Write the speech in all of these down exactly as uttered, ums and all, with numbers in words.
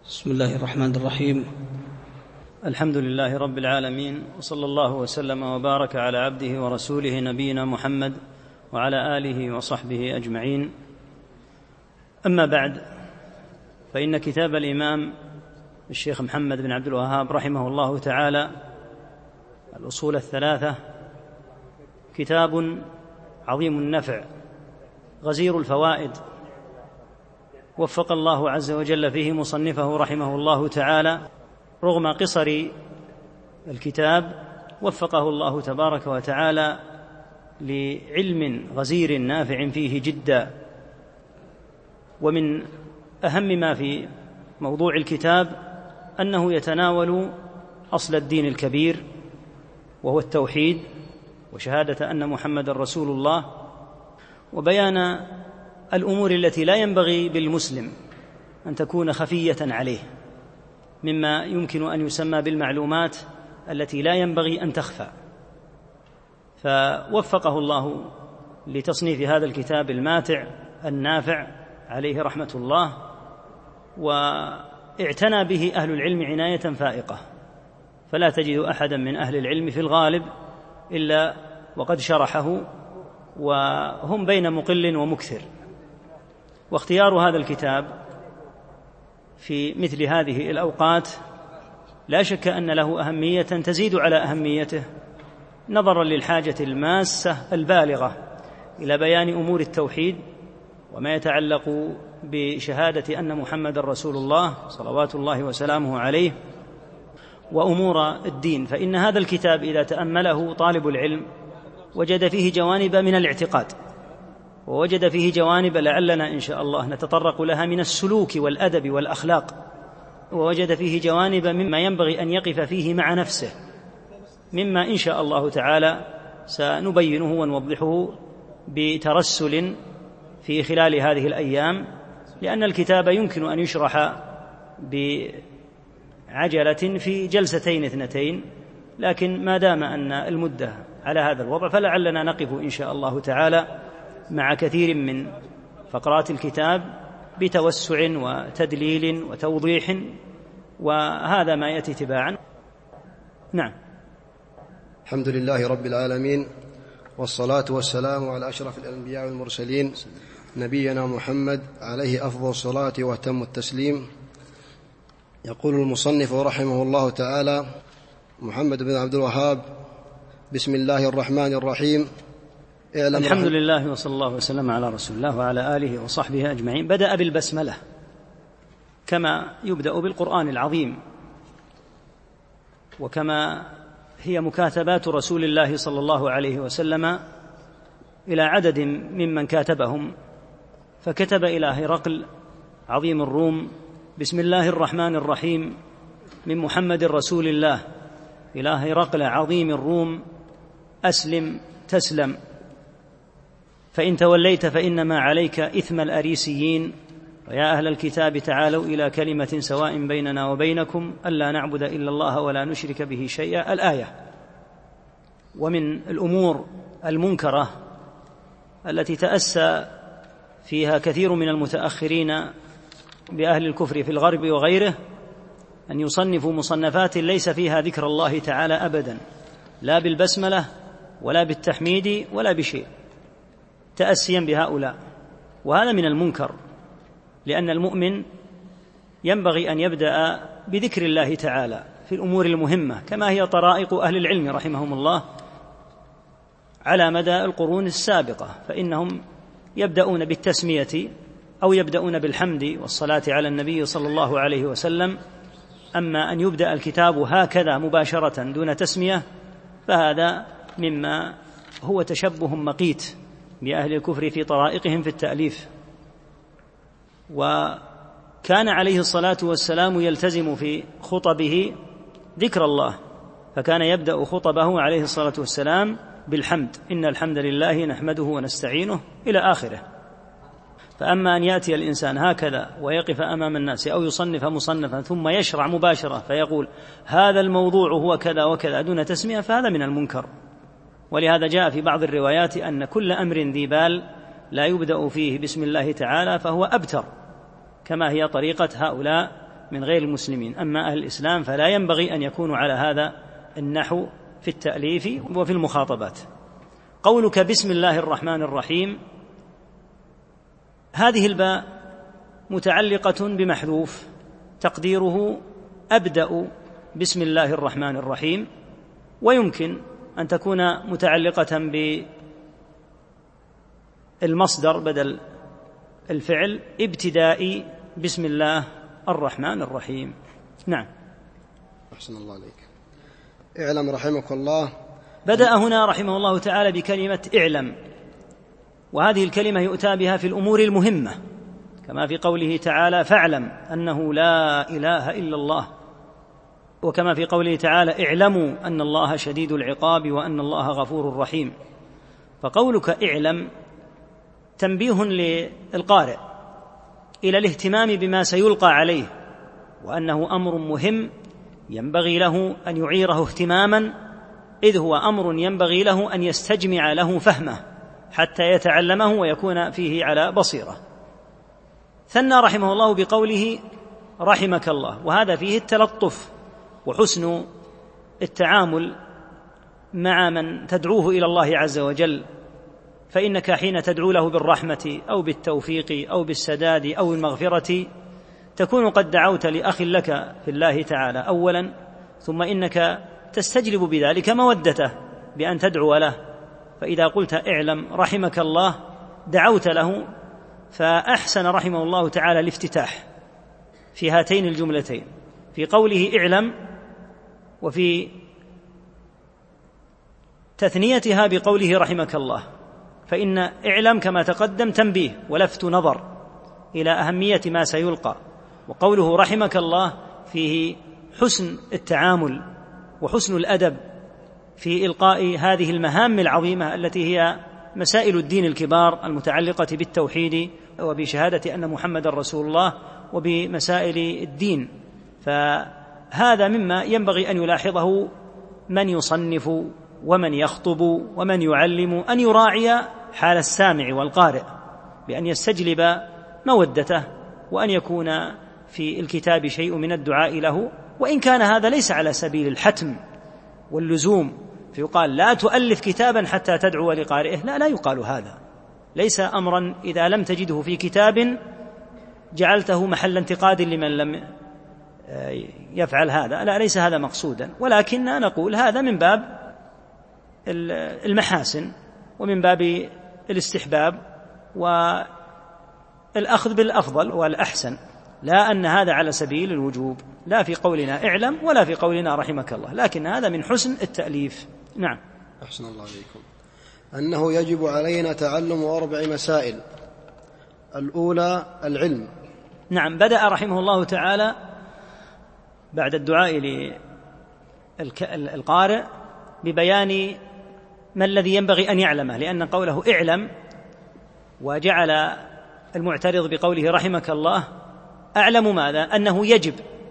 بسم الله الرحمن الرحيم. الحمد لله رب العالمين، وصلى الله وسلم وبارك على عبده ورسوله نبينا محمد وعلى آله وصحبه أجمعين. أما بعد، فإن كتاب الإمام الشيخ محمد بن عبد الوهاب رحمه الله تعالى الأصول الثلاثة كتاب عظيم النفع غزير الفوائد، وفق الله عز وجل فيه مصنفه رحمه الله تعالى. رغم قصر الكتاب وفقه الله تبارك وتعالى لعلم غزير نافع فيه جدا. ومن أهم ما في موضوع الكتاب أنه يتناول أصل الدين الكبير، وهو التوحيد وشهادة أن محمد رسول الله، وبيان الأمور التي لا ينبغي بالمسلم أن تكون خفية عليه، مما يمكن أن يسمى بالمعلومات التي لا ينبغي أن تخفى. فوفقه الله لتصنيف هذا الكتاب الماتع النافع عليه رحمة الله، واعتنى به أهل العلم عناية فائقة، فلا تجد أحدا من أهل العلم في الغالب إلا وقد شرحه، وهم بين مقل ومكثر. واختيار هذا الكتاب في مثل هذه الأوقات لا شك أن له أهمية تزيد على أهميته، نظرا للحاجة الماسة البالغة إلى بيان أمور التوحيد وما يتعلق بشهادة أن محمد رسول الله صلوات الله وسلامه عليه، وأمور الدين. فإن هذا الكتاب إذا تأمله طالب العلم وجد فيه جوانب من الاعتقاد، ووجد فيه جوانب لعلنا إن شاء الله نتطرق لها من السلوك والأدب والأخلاق، ووجد فيه جوانب مما ينبغي أن يقف فيه مع نفسه، مما إن شاء الله تعالى سنبينه ونوضحه بترسل في خلال هذه الأيام، لأن الكتاب يمكن أن يشرح بعجلة في جلستين اثنتين، لكن ما دام أن المدة على هذا الوضع فلعلنا نقف إن شاء الله تعالى مع كثير من فقرات الكتاب بتوسع وتدليل وتوضيح، وهذا ما يأتي تباعا. نعم. الحمد لله رب العالمين، والصلاة والسلام على أشرف الأنبياء والمرسلين نبينا محمد عليه أفضل الصلاة وأتم التسليم. يقول المصنف رحمه الله تعالى: محمد بن عبد الوهاب، بسم الله الرحمن الرحيم. الحمد لله وصلى الله وسلم على رسول الله وعلى آله وصحبه أجمعين. بدأ بالبسملة كما يبدأ بالقرآن العظيم، وكما هي مكاتبات رسول الله صلى الله عليه وسلم إلى عدد ممن كاتبهم، فكتب إلى هرقل عظيم الروم: بسم الله الرحمن الرحيم من محمد رسول الله إلى هرقل عظيم الروم، أسلم تسلم، فإن توليت فإنما عليك إثم الأريسيين، ويا أهل الكتاب تعالوا إلى كلمة سواء بيننا وبينكم ألا نعبد إلا الله ولا نشرك به شيئا. الآية. ومن الأمور المنكرة التي تأسى فيها كثير من المتأخرين بأهل الكفر في الغرب وغيره أن يصنفوا مصنفات ليس فيها ذكر الله تعالى أبدا، لا بالبسملة ولا بالتحميد ولا بشيء، تأسيا بهؤلاء. وهذا من المنكر، لأن المؤمن ينبغي أن يبدأ بذكر الله تعالى في الأمور المهمة، كما هي طرائق أهل العلم رحمهم الله على مدى القرون السابقة، فإنهم يبدأون بالتسمية أو يبدأون بالحمد والصلاة على النبي صلى الله عليه وسلم. أما أن يبدأ الكتاب هكذا مباشرة دون تسمية فهذا مما هو تشبه مقيت بأهل الكفر في طرائقهم في التأليف. وكان عليه الصلاة والسلام يلتزم في خطبه ذكر الله، فكان يبدأ خطبه عليه الصلاة والسلام بالحمد: إن الحمد لله نحمده ونستعينه إلى آخره. فأما أن يأتي الإنسان هكذا ويقف أمام الناس أو يصنف مصنفا ثم يشرع مباشرة فيقول هذا الموضوع هو كذا وكذا دون تسمية، فهذا من المنكر. ولهذا جاء في بعض الروايات أن كل أمر ذي بال لا يبدأ فيه بسم الله تعالى فهو أبتر، كما هي طريقة هؤلاء من غير المسلمين. أما أهل الإسلام فلا ينبغي أن يكونوا على هذا النحو في التأليف وفي المخاطبات. قولك بسم الله الرحمن الرحيم، هذه الباء متعلقة بمحذوف تقديره أبدأ بسم الله الرحمن الرحيم، ويمكن أن تكون متعلقة بالمصدر بدل الفعل ابتدائي بسم الله الرحمن الرحيم. نعم. أحسن الله عليك. اعلم رحمك الله. بدأ هنا رحمه الله تعالى بكلمة اعلم، وهذه الكلمة يؤتى بها في الأمور المهمة، كما في قوله تعالى فاعلم أنه لا إله إلا الله، وكما في قوله تعالى اعلموا أن الله شديد العقاب وأن الله غفور رحيم. فقولك اعلم تنبيه للقارئ إلى الاهتمام بما سيلقى عليه، وأنه أمر مهم ينبغي له أن يعيره اهتماما، إذ هو أمر ينبغي له أن يستجمع له فهمه حتى يتعلمه ويكون فيه على بصيرة. ثنى رحمه الله بقوله رحمك الله، وهذا فيه التلطف وحسن التعامل مع من تدعوه إلى الله عز وجل، فإنك حين تدعو له بالرحمة أو بالتوفيق أو بالسداد أو المغفرة تكون قد دعوت لأخ لك في الله تعالى أولا، ثم إنك تستجلب بذلك مودته بأن تدعو له. فإذا قلت اعلم رحمك الله دعوت له، فأحسن رحمه الله تعالى الافتتاح في هاتين الجملتين، في قوله اعلم وفي تثنيتها بقوله رحمك الله. فإن اعلم كما تقدم تنبيه ولفت نظر إلى أهمية ما سيلقى، وقوله رحمك الله فيه حسن التعامل وحسن الأدب في إلقاء هذه المهام العظيمة التي هي مسائل الدين الكبار المتعلقة بالتوحيد وبشهادة أن محمد رسول الله وبمسائل الدين. فهذا مما ينبغي أن يلاحظه من يصنف ومن يخطب ومن يعلم، أن يراعي حال السامع والقارئ بأن يستجلب مودته، وأن يكون في الكتاب شيء من الدعاء له، وإن كان هذا ليس على سبيل الحتم واللزوم، فيقال لا تؤلف كتابا حتى تدعو لقارئه، لا لا يقال هذا، ليس أمرا إذا لم تجده في كتاب جعلته محل انتقاد لمن لم يفعل هذا، لا ليس هذا مقصودا، ولكن نقول هذا من باب المحاسن ومن باب الاستحباب والأخذ بالأفضل والأحسن، لا أن هذا على سبيل الوجوب، لا في قولنا اعلم ولا في قولنا رحمك الله، لكن هذا من حسن التأليف. نعم. أحسن الله عليكم. أنه يجب علينا تعلم أربع مسائل. الأولى العلم. نعم. بدأ رحمه الله تعالى بعد الدعاء للقارئ ببيان ما الذي ينبغي أن يعلمه، لأن قوله اعلم وجعل المعترض بقوله رحمك الله أعلم ماذا؟ أنه يجب،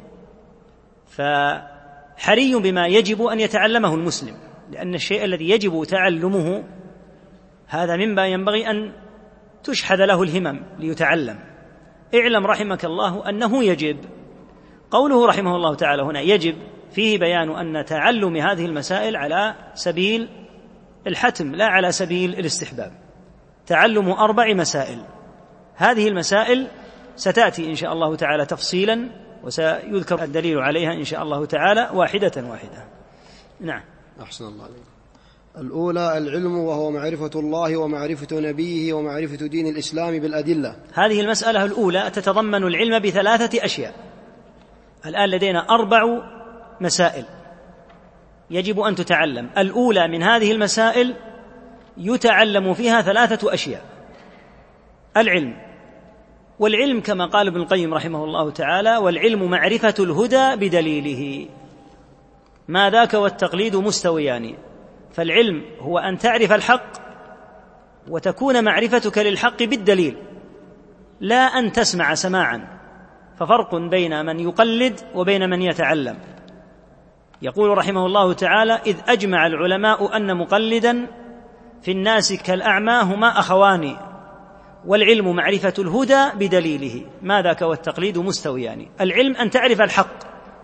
فحري بما يجب أن يتعلمه المسلم، لأن الشيء الذي يجب تعلمه هذا مما ينبغي أن تشحذ له الهمم ليتعلم. اعلم رحمك الله أنه يجب. قوله رحمه الله تعالى هنا يجب فيه بيان أن تعلم هذه المسائل على سبيل الحتم لا على سبيل الاستحباب. تعلم أربع مسائل، هذه المسائل ستأتي إن شاء الله تعالى تفصيلا، وسيذكر الدليل عليها إن شاء الله تعالى واحدة واحدة. نعم. أحسن الله عليك. الأولى العلم، وهو معرفة الله ومعرفة نبيه ومعرفة دين الإسلام بالأدلة. هذه المسألة الأولى تتضمن العلم بثلاثة أشياء. الآن لدينا أربع مسائل يجب أن تتعلم. الأولى من هذه المسائل يتعلم فيها ثلاثة أشياء: العلم، والعلم كما قال ابن القيم رحمه الله تعالى والعلم معرفة الهدى بدليله، ما ذاك والتقليد مستويان. فالعلم هو أن تعرف الحق وتكون معرفتك للحق بالدليل، لا أن تسمع سماعا، ففرق بين من يقلد وبين من يتعلم. يقول رحمه الله تعالى إذ أجمع العلماء أن مقلدا في الناس كالأعمى هما أخوان، والعلم معرفة الهدى بدليله. ما ذاك والتقليد مستويان. يعني العلم أن تعرف الحق،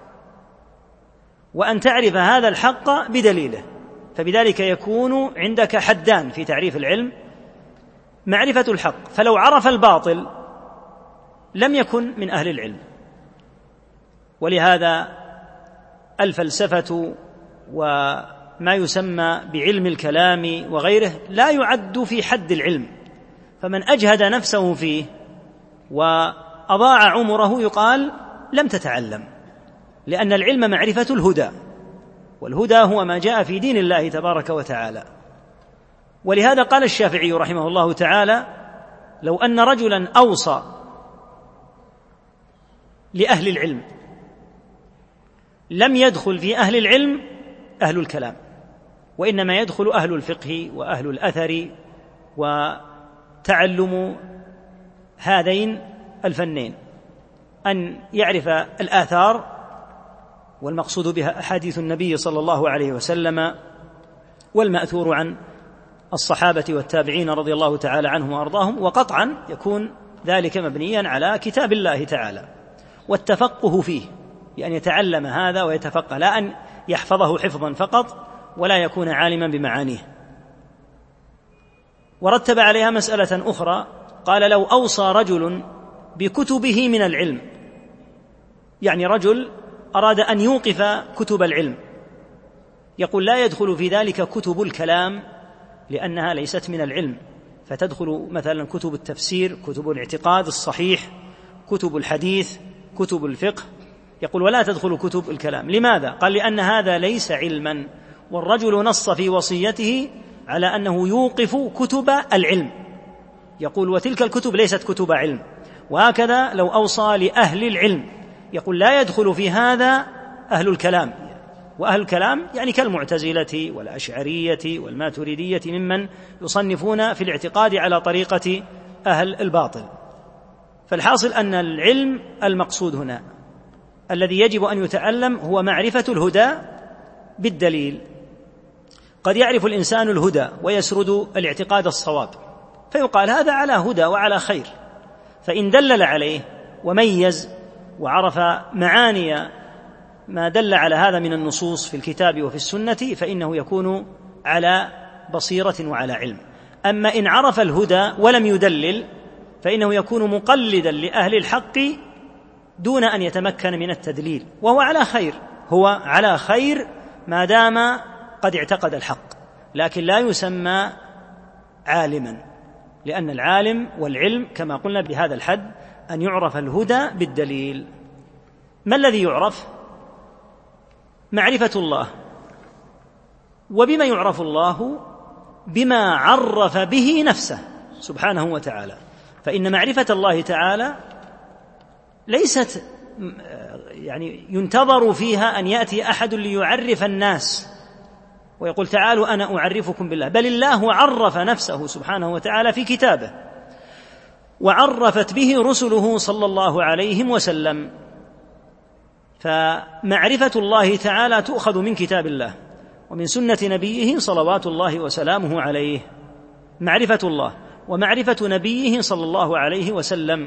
وأن تعرف هذا الحق بدليله، فبذلك يكون عندك حدان في تعريف العلم: معرفة الحق، فلو عرف الباطل لم يكن من أهل العلم. ولهذا الفلسفة وما يسمى بعلم الكلام وغيره لا يعد في حد العلم، فمن أجهد نفسه فيه وأضاع عمره يقال لم تتعلم، لأن العلم معرفة الهدى، والهدى هو ما جاء في دين الله تبارك وتعالى. ولهذا قال الشافعي رحمه الله تعالى: لو أن رجلا أوصى لأهل العلم لم يدخل في أهل العلم أهل الكلام، وإنما يدخل أهل الفقه وأهل الأثر وتعلم هذين الفنين، أن يعرف الآثار، والمقصود بها أحاديث النبي صلى الله عليه وسلم والمأثور عن الصحابة والتابعين رضي الله تعالى عنهم وأرضاهم، وقطعا يكون ذلك مبنيا على كتاب الله تعالى، والتفقه فيه، يعني يتعلم هذا ويتفقه، لا أن يحفظه حفظا فقط ولا يكون عالما بمعانيه. ورتب عليها مسألة أخرى، قال: لو أوصى رجل بكتبه من العلم، يعني رجل أراد أن يوقف كتب العلم، يقول لا يدخل في ذلك كتب الكلام لأنها ليست من العلم، فتدخل مثلا كتب التفسير، كتب الاعتقاد الصحيح، كتب الحديث، كتب الفقه، يقول ولا تدخل كتب الكلام. لماذا؟ قال: لأن هذا ليس علما، والرجل نص في وصيته على أنه يوقف كتب العلم، يقول وتلك الكتب ليست كتب علم. وهكذا لو أوصى لأهل العلم، يقول لا يدخل في هذا أهل الكلام، وأهل الكلام يعني كالمعتزلة والأشعرية والماتريدية ممن يصنفون في الاعتقاد على طريقة أهل الباطل. فالحاصل أن العلم المقصود هنا الذي يجب أن يتعلم هو معرفة الهدى بالدليل. قد يعرف الإنسان الهدى ويسرد الاعتقاد الصواب، فيقال هذا على هدى وعلى خير، فإن دلل عليه وميز وعرف معاني ما دل على هذا من النصوص في الكتاب وفي السنة فإنه يكون على بصيرة وعلى علم. أما إن عرف الهدى ولم يدلل فإنه يكون مقلدا لأهل الحق دون أن يتمكن من التدليل، وهو على خير، هو على خير ما دام قد اعتقد الحق، لكن لا يسمى عالما، لأن العالم والعلم كما قلنا بهذا الحد أن يعرف الهدى بالدليل. ما الذي يعرف؟ معرفة الله. وبما يعرف الله؟ بما عرف به نفسه سبحانه وتعالى. فإن معرفة الله تعالى ليست يعني ينتظر فيها أن يأتي أحد ليعرف الناس ويقول تعالوا أنا أعرفكم بالله، بل الله عرف نفسه سبحانه وتعالى في كتابه، وعرفت به رسله صلى الله عليه وسلم. فمعرفة الله تعالى تؤخذ من كتاب الله ومن سنة نبيه صلوات الله وسلامه عليه، معرفة الله ومعرفة نبيه صلى الله عليه وسلم.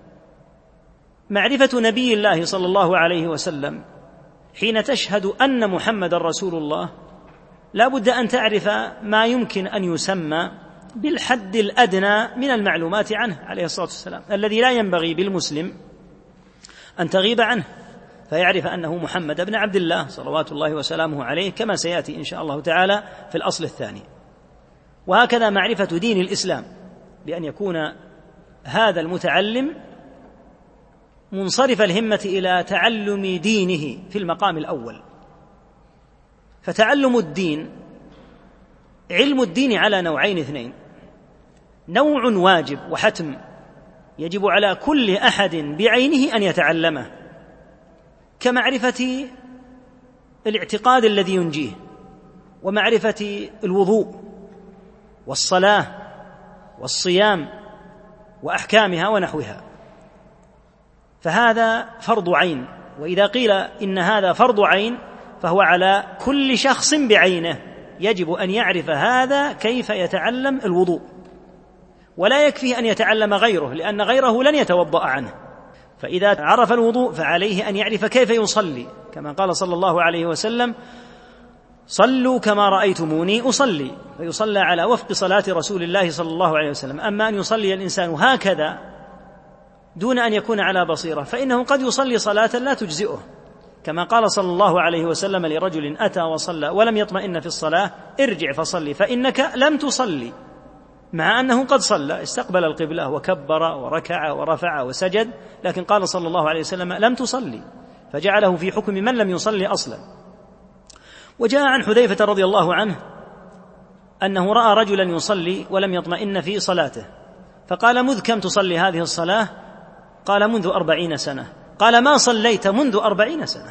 معرفة نبي الله صلى الله عليه وسلم حين تشهد أن محمد رسول الله لا بد أن تعرف ما يمكن أن يسمى بالحد الأدنى من المعلومات عنه عليه الصلاة والسلام، الذي لا ينبغي بالمسلم أن تغيب عنه، فيعرف أنه محمد بن عبد الله صلوات الله وسلامه عليه، كما سيأتي إن شاء الله تعالى في الأصل الثاني. وهكذا معرفة دين الإسلام، بأن يكون هذا المتعلم منصرف الهمة إلى تعلم دينه في المقام الأول. فتعلم الدين، علم الدين على نوعين اثنين: نوع واجب وحتم يجب على كل أحد بعينه أن يتعلمه، كمعرفة الاعتقاد الذي ينجيه، ومعرفة الوضوء والصلاة والصيام وأحكامها ونحوها، فهذا فرض عين. وإذا قيل إن هذا فرض عين فهو على كل شخص بعينه، يجب أن يعرف هذا كيف يتعلم الوضوء، ولا يكفيه أن يتعلم غيره، لأن غيره لن يتوضأ عنه. فإذا عرف الوضوء فعليه أن يعرف كيف يصلي، كما قال صلى الله عليه وسلم: صلوا كما رأيتموني أصلي، فيصلى على وفق صلاة رسول الله صلى الله عليه وسلم. أما أن يصلي الإنسان هكذا دون أن يكون على بصيرة فإنه قد يصلي صلاة لا تجزئه، كما قال صلى الله عليه وسلم لرجل أتى وصلى ولم يطمئن في الصلاة: ارجع فصلي فإنك لم تصلي، مع أنه قد صلى، استقبل القبلة وكبر وركع ورفع وسجد، لكن قال صلى الله عليه وسلم: لم تصلي، فجعله في حكم من لم يصلي أصلا. وجاء عن حذيفة رضي الله عنه أنه رأى رجلا يصلي ولم يطمئن في صلاته، فقال: مذ كم تصلي هذه الصلاة؟ قال: منذ أربعين سنة. قال: ما صليت منذ أربعين سنة.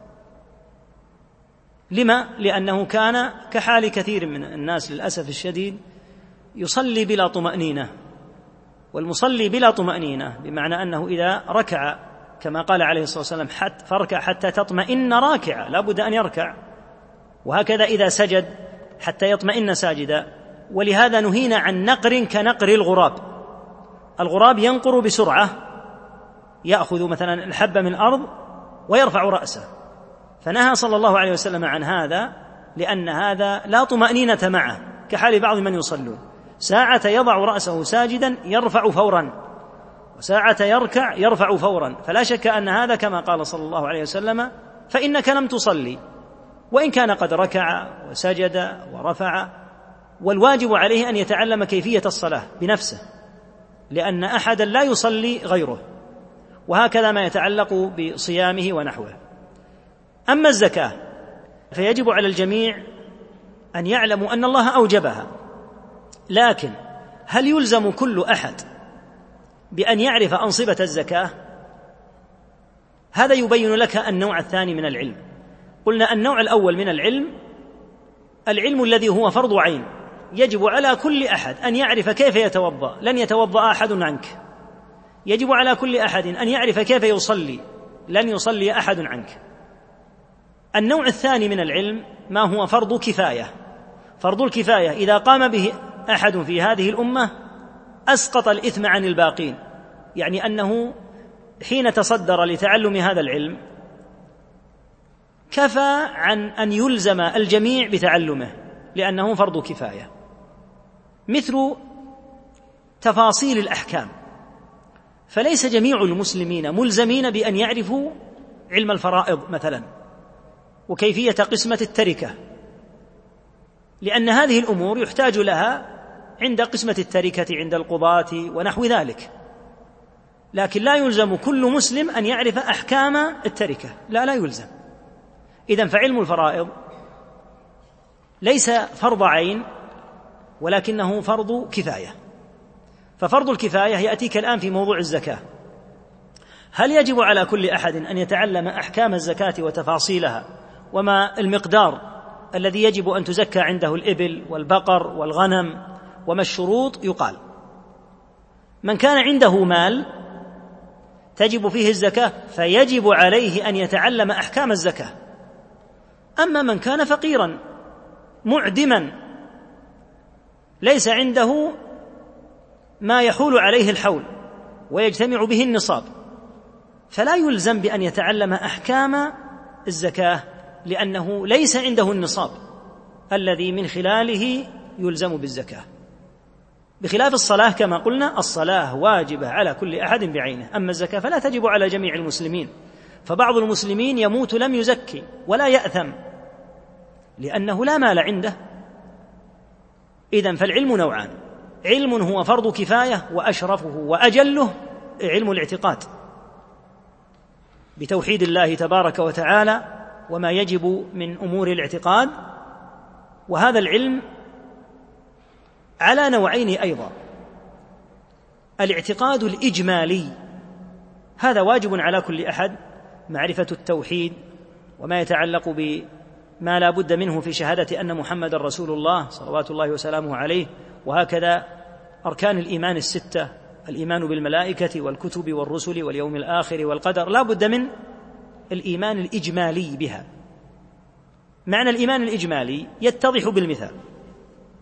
لما؟ لأنه كان كحال كثير من الناس للأسف الشديد، يصلي بلا طمأنينة. والمصلي بلا طمأنينة بمعنى أنه إذا ركع كما قال عليه الصلاة والسلام: حتى فاركع حتى تطمئن راكعا، لا بد أن يركع، وهكذا إذا سجد حتى يطمئن ساجدا. ولهذا نهينا عن نقر كنقر الغراب. الغراب ينقر بسرعة، يأخذ مثلا الحبة من الأرض ويرفع رأسه، فنهى صلى الله عليه وسلم عن هذا، لأن هذا لا طمأنينة معه، كحال بعض من يصلون، ساعة يضع رأسه ساجدا يرفع فورا، وساعة يركع يرفع فورا، فلا شك أن هذا كما قال صلى الله عليه وسلم: فإنك لم تصلي، وإن كان قد ركع وسجد ورفع. والواجب عليه أن يتعلم كيفية الصلاة بنفسه، لأن أحدا لا يصلي غيره، وهكذا ما يتعلق بصيامه ونحوه. أما الزكاة فيجب على الجميع أن يعلموا أن الله أوجبها، لكن هل يلزم كل أحد بأن يعرف أنصبة الزكاة؟ هذا يبين لك النوع الثاني من العلم. قلنا النوع الأول من العلم العلم الذي هو فرض عين، يجب على كل أحد أن يعرف كيف يتوضأ، لن يتوضأ أحد عنك. يجب على كل أحد أن يعرف كيف يصلي، لن يصلي أحد عنك. النوع الثاني من العلم ما هو فرض كفاية. فرض الكفاية إذا قام به أحد في هذه الأمة أسقط الإثم عن الباقين، يعني أنه حين تصدر لتعلم هذا العلم كفى عن أن يلزم الجميع بتعلمه، لأنه فرض كفاية. مثل تفاصيل الأحكام، فليس جميع المسلمين ملزمين بأن يعرفوا علم الفرائض مثلا وكيفية قسمة التركة، لأن هذه الأمور يحتاج لها عند قسمة التركة عند القضاة ونحو ذلك، لكن لا يلزم كل مسلم أن يعرف أحكام التركة، لا لا يلزم. إذن فعلم الفرائض ليس فرض عين ولكنه فرض كفاية. ففرض الكفاية يأتيك الآن في موضوع الزكاة. هل يجب على كل أحد أن يتعلم أحكام الزكاة وتفاصيلها وما المقدار الذي يجب أن تزكى عنده الإبل والبقر والغنم وما الشروط؟ يقال من كان عنده مال تجب فيه الزكاة فيجب عليه أن يتعلم أحكام الزكاة. أما من كان فقيرا معدما ليس عنده ما يحول عليه الحول ويجتمع به النصاب فلا يلزم بأن يتعلم أحكام الزكاة، لأنه ليس عنده النصاب الذي من خلاله يلزم بالزكاة. بخلاف الصلاة كما قلنا الصلاة واجبة على كل أحد بعينه، أما الزكاة فلا تجب على جميع المسلمين. فبعض المسلمين يموت لم يزكي ولا يأثم لأنه لا مال عنده. إذن فالعلم نوعان: علم هو فرض كفاية وأشرفه وأجله علم الاعتقاد بتوحيد الله تبارك وتعالى وما يجب من أمور الاعتقاد، وهذا العلم على نوعين أيضا: الاعتقاد الإجمالي، هذا واجب على كل أحد معرفة التوحيد وما يتعلق بما لا بد منه في شهادة أن محمد رسول الله صلوات الله وسلامه عليه، وهكذا أركان الإيمان الستة: الإيمان بالملائكة والكتب والرسل واليوم الآخر والقدر، لا بد من الإيمان الإجمالي بها. معنى الإيمان الإجمالي يتضح بالمثال: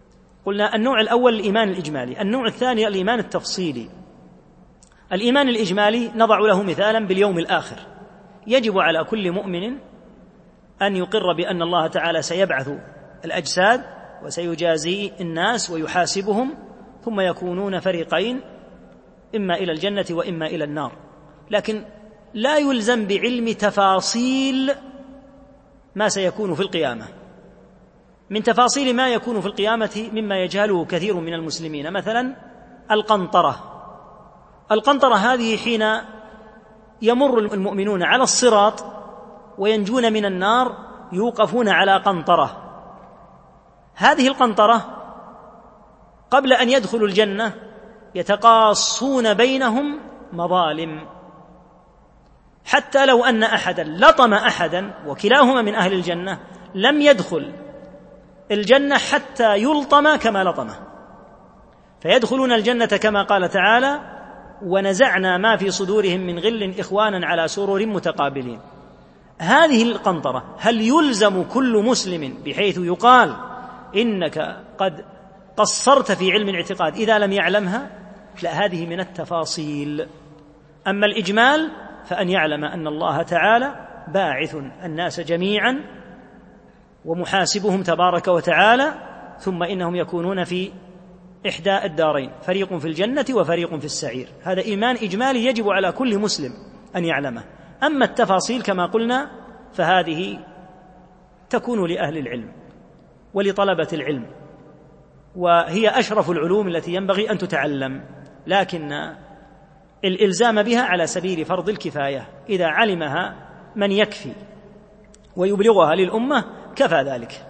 قلنا النوع الأول الإيمان الإجمالي، النوع الثاني الإيمان التفصيلي. الإيمان الإجمالي نضع له مثالا باليوم الآخر. يجب على كل مؤمن أن يقر بأن الله تعالى سيبعث الأجساد وسيجازي الناس ويحاسبهم، ثم يكونون فريقين، إما إلى الجنة وإما إلى النار. لكن لا يلزم بعلم تفاصيل ما سيكون في القيامة. من تفاصيل ما يكون في القيامة مما يجهله كثير من المسلمين، مثلا القنطرة. القنطرة هذه حين يمر المؤمنون على الصراط وينجون من النار يوقفون على قنطرة. هذه القنطرة قبل أن يدخلوا الجنة يتقاصون بينهم مظالم، حتى لو أن أحدا لطم أحدا وكلاهما من أهل الجنة لم يدخل الجنة حتى يلطم كما لطمه، فيدخلون الجنة كما قال تعالى: ونزعنا ما في صدورهم من غل إخوانا على سرر متقابلين. هذه القنطرة هل يلزم كل مسلم بحيث يقال إنك قد قصرت في علم الاعتقاد إذا لم يعلمها؟ لا، هذه من التفاصيل. أما الإجمال فأن يعلم أن الله تعالى باعث الناس جميعا ومحاسبهم تبارك وتعالى، ثم إنهم يكونون في إحدى الدارين، فريق في الجنة وفريق في السعير. هذا إيمان إجمالي يجب على كل مسلم أن يعلمه. أما التفاصيل كما قلنا فهذه تكون لأهل العلم ولطلبة العلم، وهي أشرف العلوم التي ينبغي أن تتعلم، لكن الإلزام بها على سبيل فرض الكفاية. إذا علمها من يكفي ويبلغها للأمة كفى ذلك.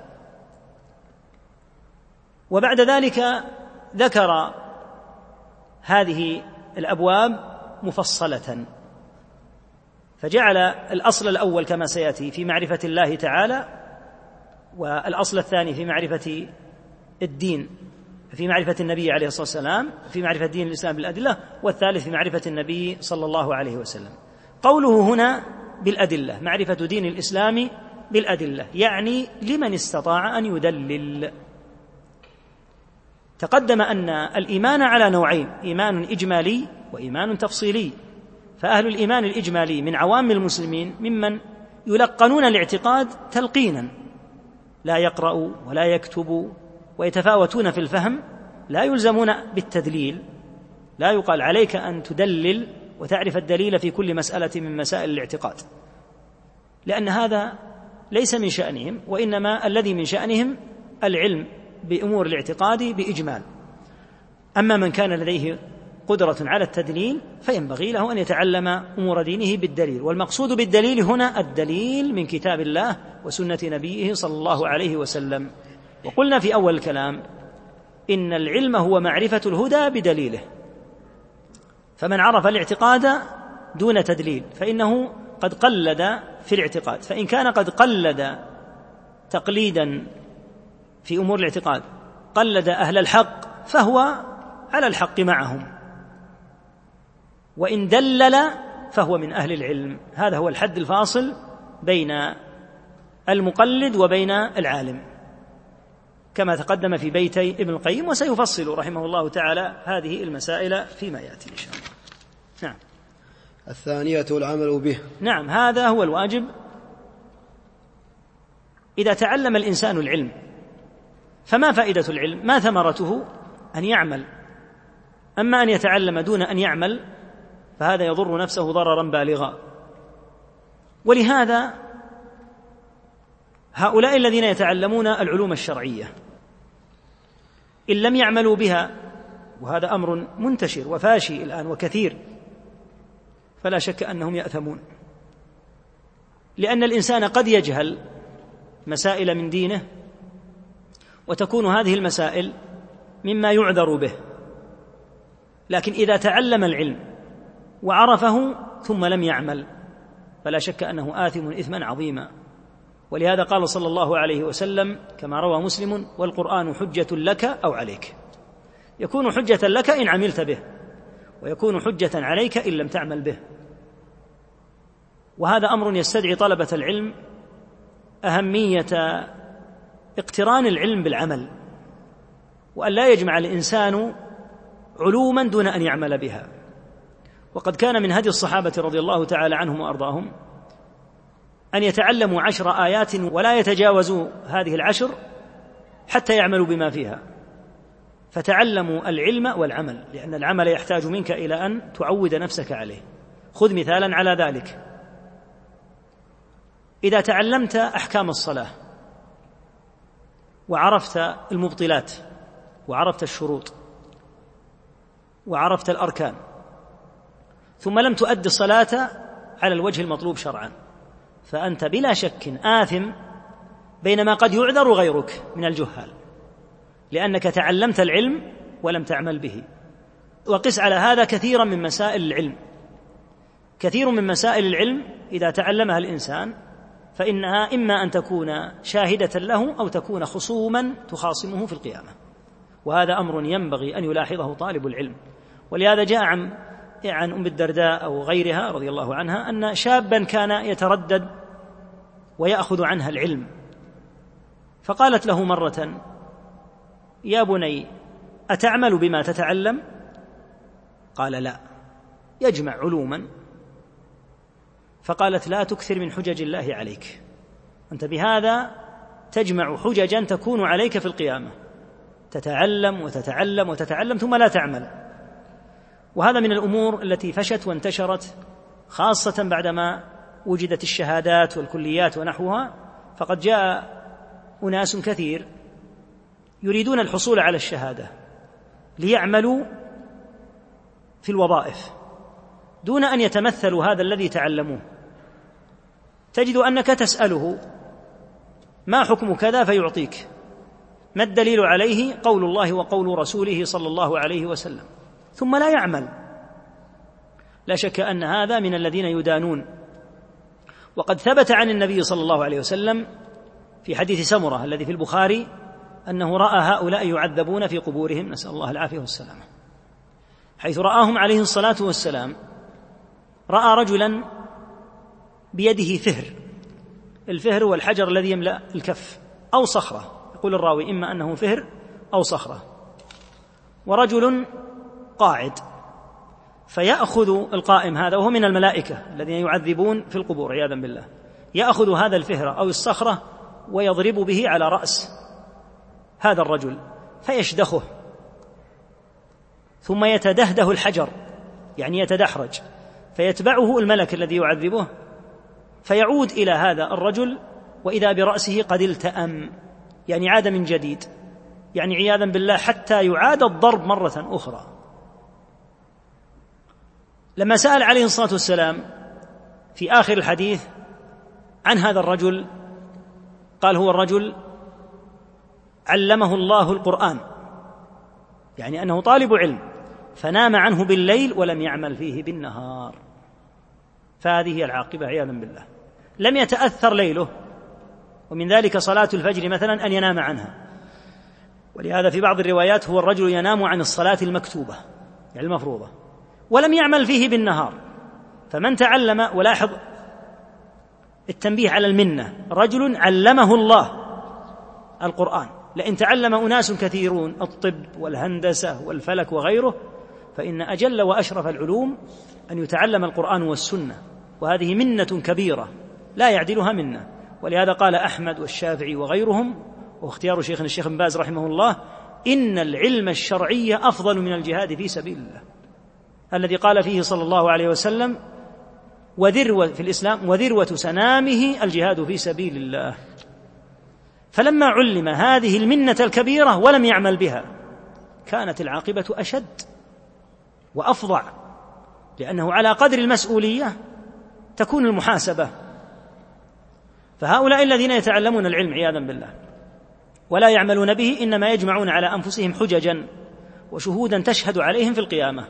وبعد ذلك ذكر هذه الأبواب مفصلة، فجعل الأصل الأول كما سيأتي في معرفة الله تعالى، والأصل الثاني في معرفة الدين في معرفة النبي عليه الصلاة والسلام، في معرفة دين الإسلام بالأدلة، والثالث في معرفة النبي صلى الله عليه وسلم. قوله هنا بالأدلة، معرفة دين الإسلام بالأدلة، يعني لمن استطاع أن يدلل. تقدم أن الإيمان على نوعين: إيمان إجمالي وإيمان تفصيلي. فأهل الإيمان الإجمالي من عوام المسلمين ممن يلقنون الاعتقاد تلقينا، لا يقرأوا ولا يكتبوا ويتفاوتون في الفهم، لا يلزمون بالتدليل، لا يقال عليك أن تدلل وتعرف الدليل في كل مسألة من مسائل الاعتقاد، لأن هذا ليس من شأنهم، وإنما الذي من شأنهم العلم بأمور الاعتقاد بإجمال. أما من كان لديه قدرة على التدليل فينبغي له أن يتعلم أمور دينه بالدليل، والمقصود بالدليل هنا الدليل من كتاب الله وسنة نبيه صلى الله عليه وسلم. وقلنا في أول الكلام إن العلم هو معرفة الهدى بدليله، فمن عرف الاعتقاد دون تدليل فإنه قد قلد في الاعتقاد، فإن كان قد قلد تقليدا في أمور الاعتقاد قلد أهل الحق فهو على الحق معهم، وإن دلل فهو من أهل العلم. هذا هو الحد الفاصل بين المقلد وبين العالم، كما تقدم في بيتي ابن القيم، وسيفصل رحمه الله تعالى هذه المسائل فيما يأتي إن شاء الله. نعم. الثانية العمل به. نعم، هذا هو الواجب. إذا تعلم الإنسان العلم فما فائدة العلم؟ ما ثمرته؟ أن يعمل. أما أن يتعلم دون أن يعمل فهذا يضر نفسه ضررا بالغا. ولهذا هؤلاء الذين يتعلمون العلوم الشرعية إن لم يعملوا بها، وهذا أمر منتشر وفاشي الآن وكثير، فلا شك أنهم يأثمون، لأن الإنسان قد يجهل مسائل من دينه وتكون هذه المسائل مما يعذر به، لكن إذا تعلم العلم وعرفه ثم لم يعمل فلا شك أنه آثم إثما عظيما. ولهذا قال صلى الله عليه وسلم كما روى مسلم: والقرآن حجة لك أو عليك. يكون حجة لك إن عملت به، ويكون حجة عليك إن لم تعمل به. وهذا أمر يستدعي طلبة العلم أهمية اقتران العلم بالعمل، وأن لا يجمع الإنسان علوما دون أن يعمل بها. وقد كان من هدي الصحابة رضي الله تعالى عنهم وأرضاهم أن يتعلموا عشر آيات ولا يتجاوزوا هذه العشر حتى يعملوا بما فيها، فتعلموا العلم والعمل، لأن العمل يحتاج منك إلى أن تعود نفسك عليه. خذ مثالا على ذلك: إذا تعلمت أحكام الصلاة وعرفت المبطلات وعرفت الشروط وعرفت الأركان، ثم لم تؤدي الصلاة على الوجه المطلوب شرعا، فأنت بلا شك آثم، بينما قد يعذر غيرك من الجهال، لأنك تعلمت العلم ولم تعمل به. وقس على هذا كثيرا من مسائل العلم. كثير من مسائل العلم إذا تعلمها الإنسان فإنها إما أن تكون شاهدة له أو تكون خصوما تخاصمه في القيامة، وهذا أمر ينبغي أن يلاحظه طالب العلم. ولهذا جاء عن عن أم الدرداء أو غيرها رضي الله عنها أن شابا كان يتردد ويأخذ عنها العلم، فقالت له مرة: يا بني، أتعمل بما تتعلم؟ قال: لا. يجمع علوما. فقالت: لا تكثر من حجج الله عليك، أنت بهذا تجمع حججا تكون عليك في القيامة، تتعلم وتتعلم وتتعلم ثم لا تعمل. وهذا من الأمور التي فشت وانتشرت خاصة بعدما وجدت الشهادات والكليات ونحوها، فقد جاء أناس كثير يريدون الحصول على الشهادة ليعملوا في الوظائف دون أن يتمثلوا هذا الذي تعلموه. تجد أنك تسأله: ما حكم كذا؟ فيعطيك. ما الدليل عليه؟ قول الله وقول رسوله صلى الله عليه وسلم، ثم لا يعمل. لا شك أن هذا من الذين يدانون. وقد ثبت عن النبي صلى الله عليه وسلم في حديث سمرة الذي في البخاري أنه رأى هؤلاء يعذبون في قبورهم، نسأل الله العافية والسلامة، حيث رآهم عليه الصلاة والسلام. رأى رجلا بيده فهر، الفهر هو الحجر الذي يملأ الكف، أو صخرة، يقول الراوي إما أنه فهر أو صخرة، ورجل قاعد، فيأخذ القائم هذا وهو من الملائكة الذين يعذبون في القبور عياذا بالله، يأخذ هذا الفهر أو الصخرة ويضرب به على رأس هذا الرجل فيشدخه، ثم يتدهده الحجر، يعني يتدحرج، فيتبعه الملك الذي يعذبه، فيعود إلى هذا الرجل وإذا برأسه قد التأم، يعني عاد من جديد، يعني عياذا بالله حتى يعاد الضرب مرة أخرى. لما سأل عليه الصلاة والسلام في آخر الحديث عن هذا الرجل قال: هو الرجل علمه الله القرآن، يعني أنه طالب علم، فنام عنه بالليل ولم يعمل فيه بالنهار، فهذه هي العاقبة عياذا بالله. لم يتأثر ليله، ومن ذلك صلاة الفجر مثلا أن ينام عنها، ولهذا في بعض الروايات هو الرجل ينام عن الصلاة المكتوبة يعني المفروضة، ولم يعمل فيه بالنهار. فمن تعلم، ولاحظ التنبيه على المنة، رجل علمه الله القرآن. لئن تعلم أناس كثيرون الطب والهندسة والفلك وغيره، فإن أجل وأشرف العلوم أن يتعلم القرآن والسنة، وهذه منة كبيرة لا يعدلها منة. ولهذا قال أحمد والشافعي وغيرهم، واختيار شيخنا الشيخ بن باز رحمه الله: إن العلم الشرعي أفضل من الجهاد في سبيل الله، الذي قال فيه صلى الله عليه وسلم: وذروة في الإسلام وذروة سنامه الجهاد في سبيل الله. فلما علم هذه المنة الكبيرة ولم يعمل بها كانت العاقبة أشد وأفظع، لأنه على قدر المسؤولية تكون المحاسبة. فهؤلاء الذين يتعلمون العلم عياذا بالله ولا يعملون به إنما يجمعون على أنفسهم حججا وشهودا تشهد عليهم في القيامة.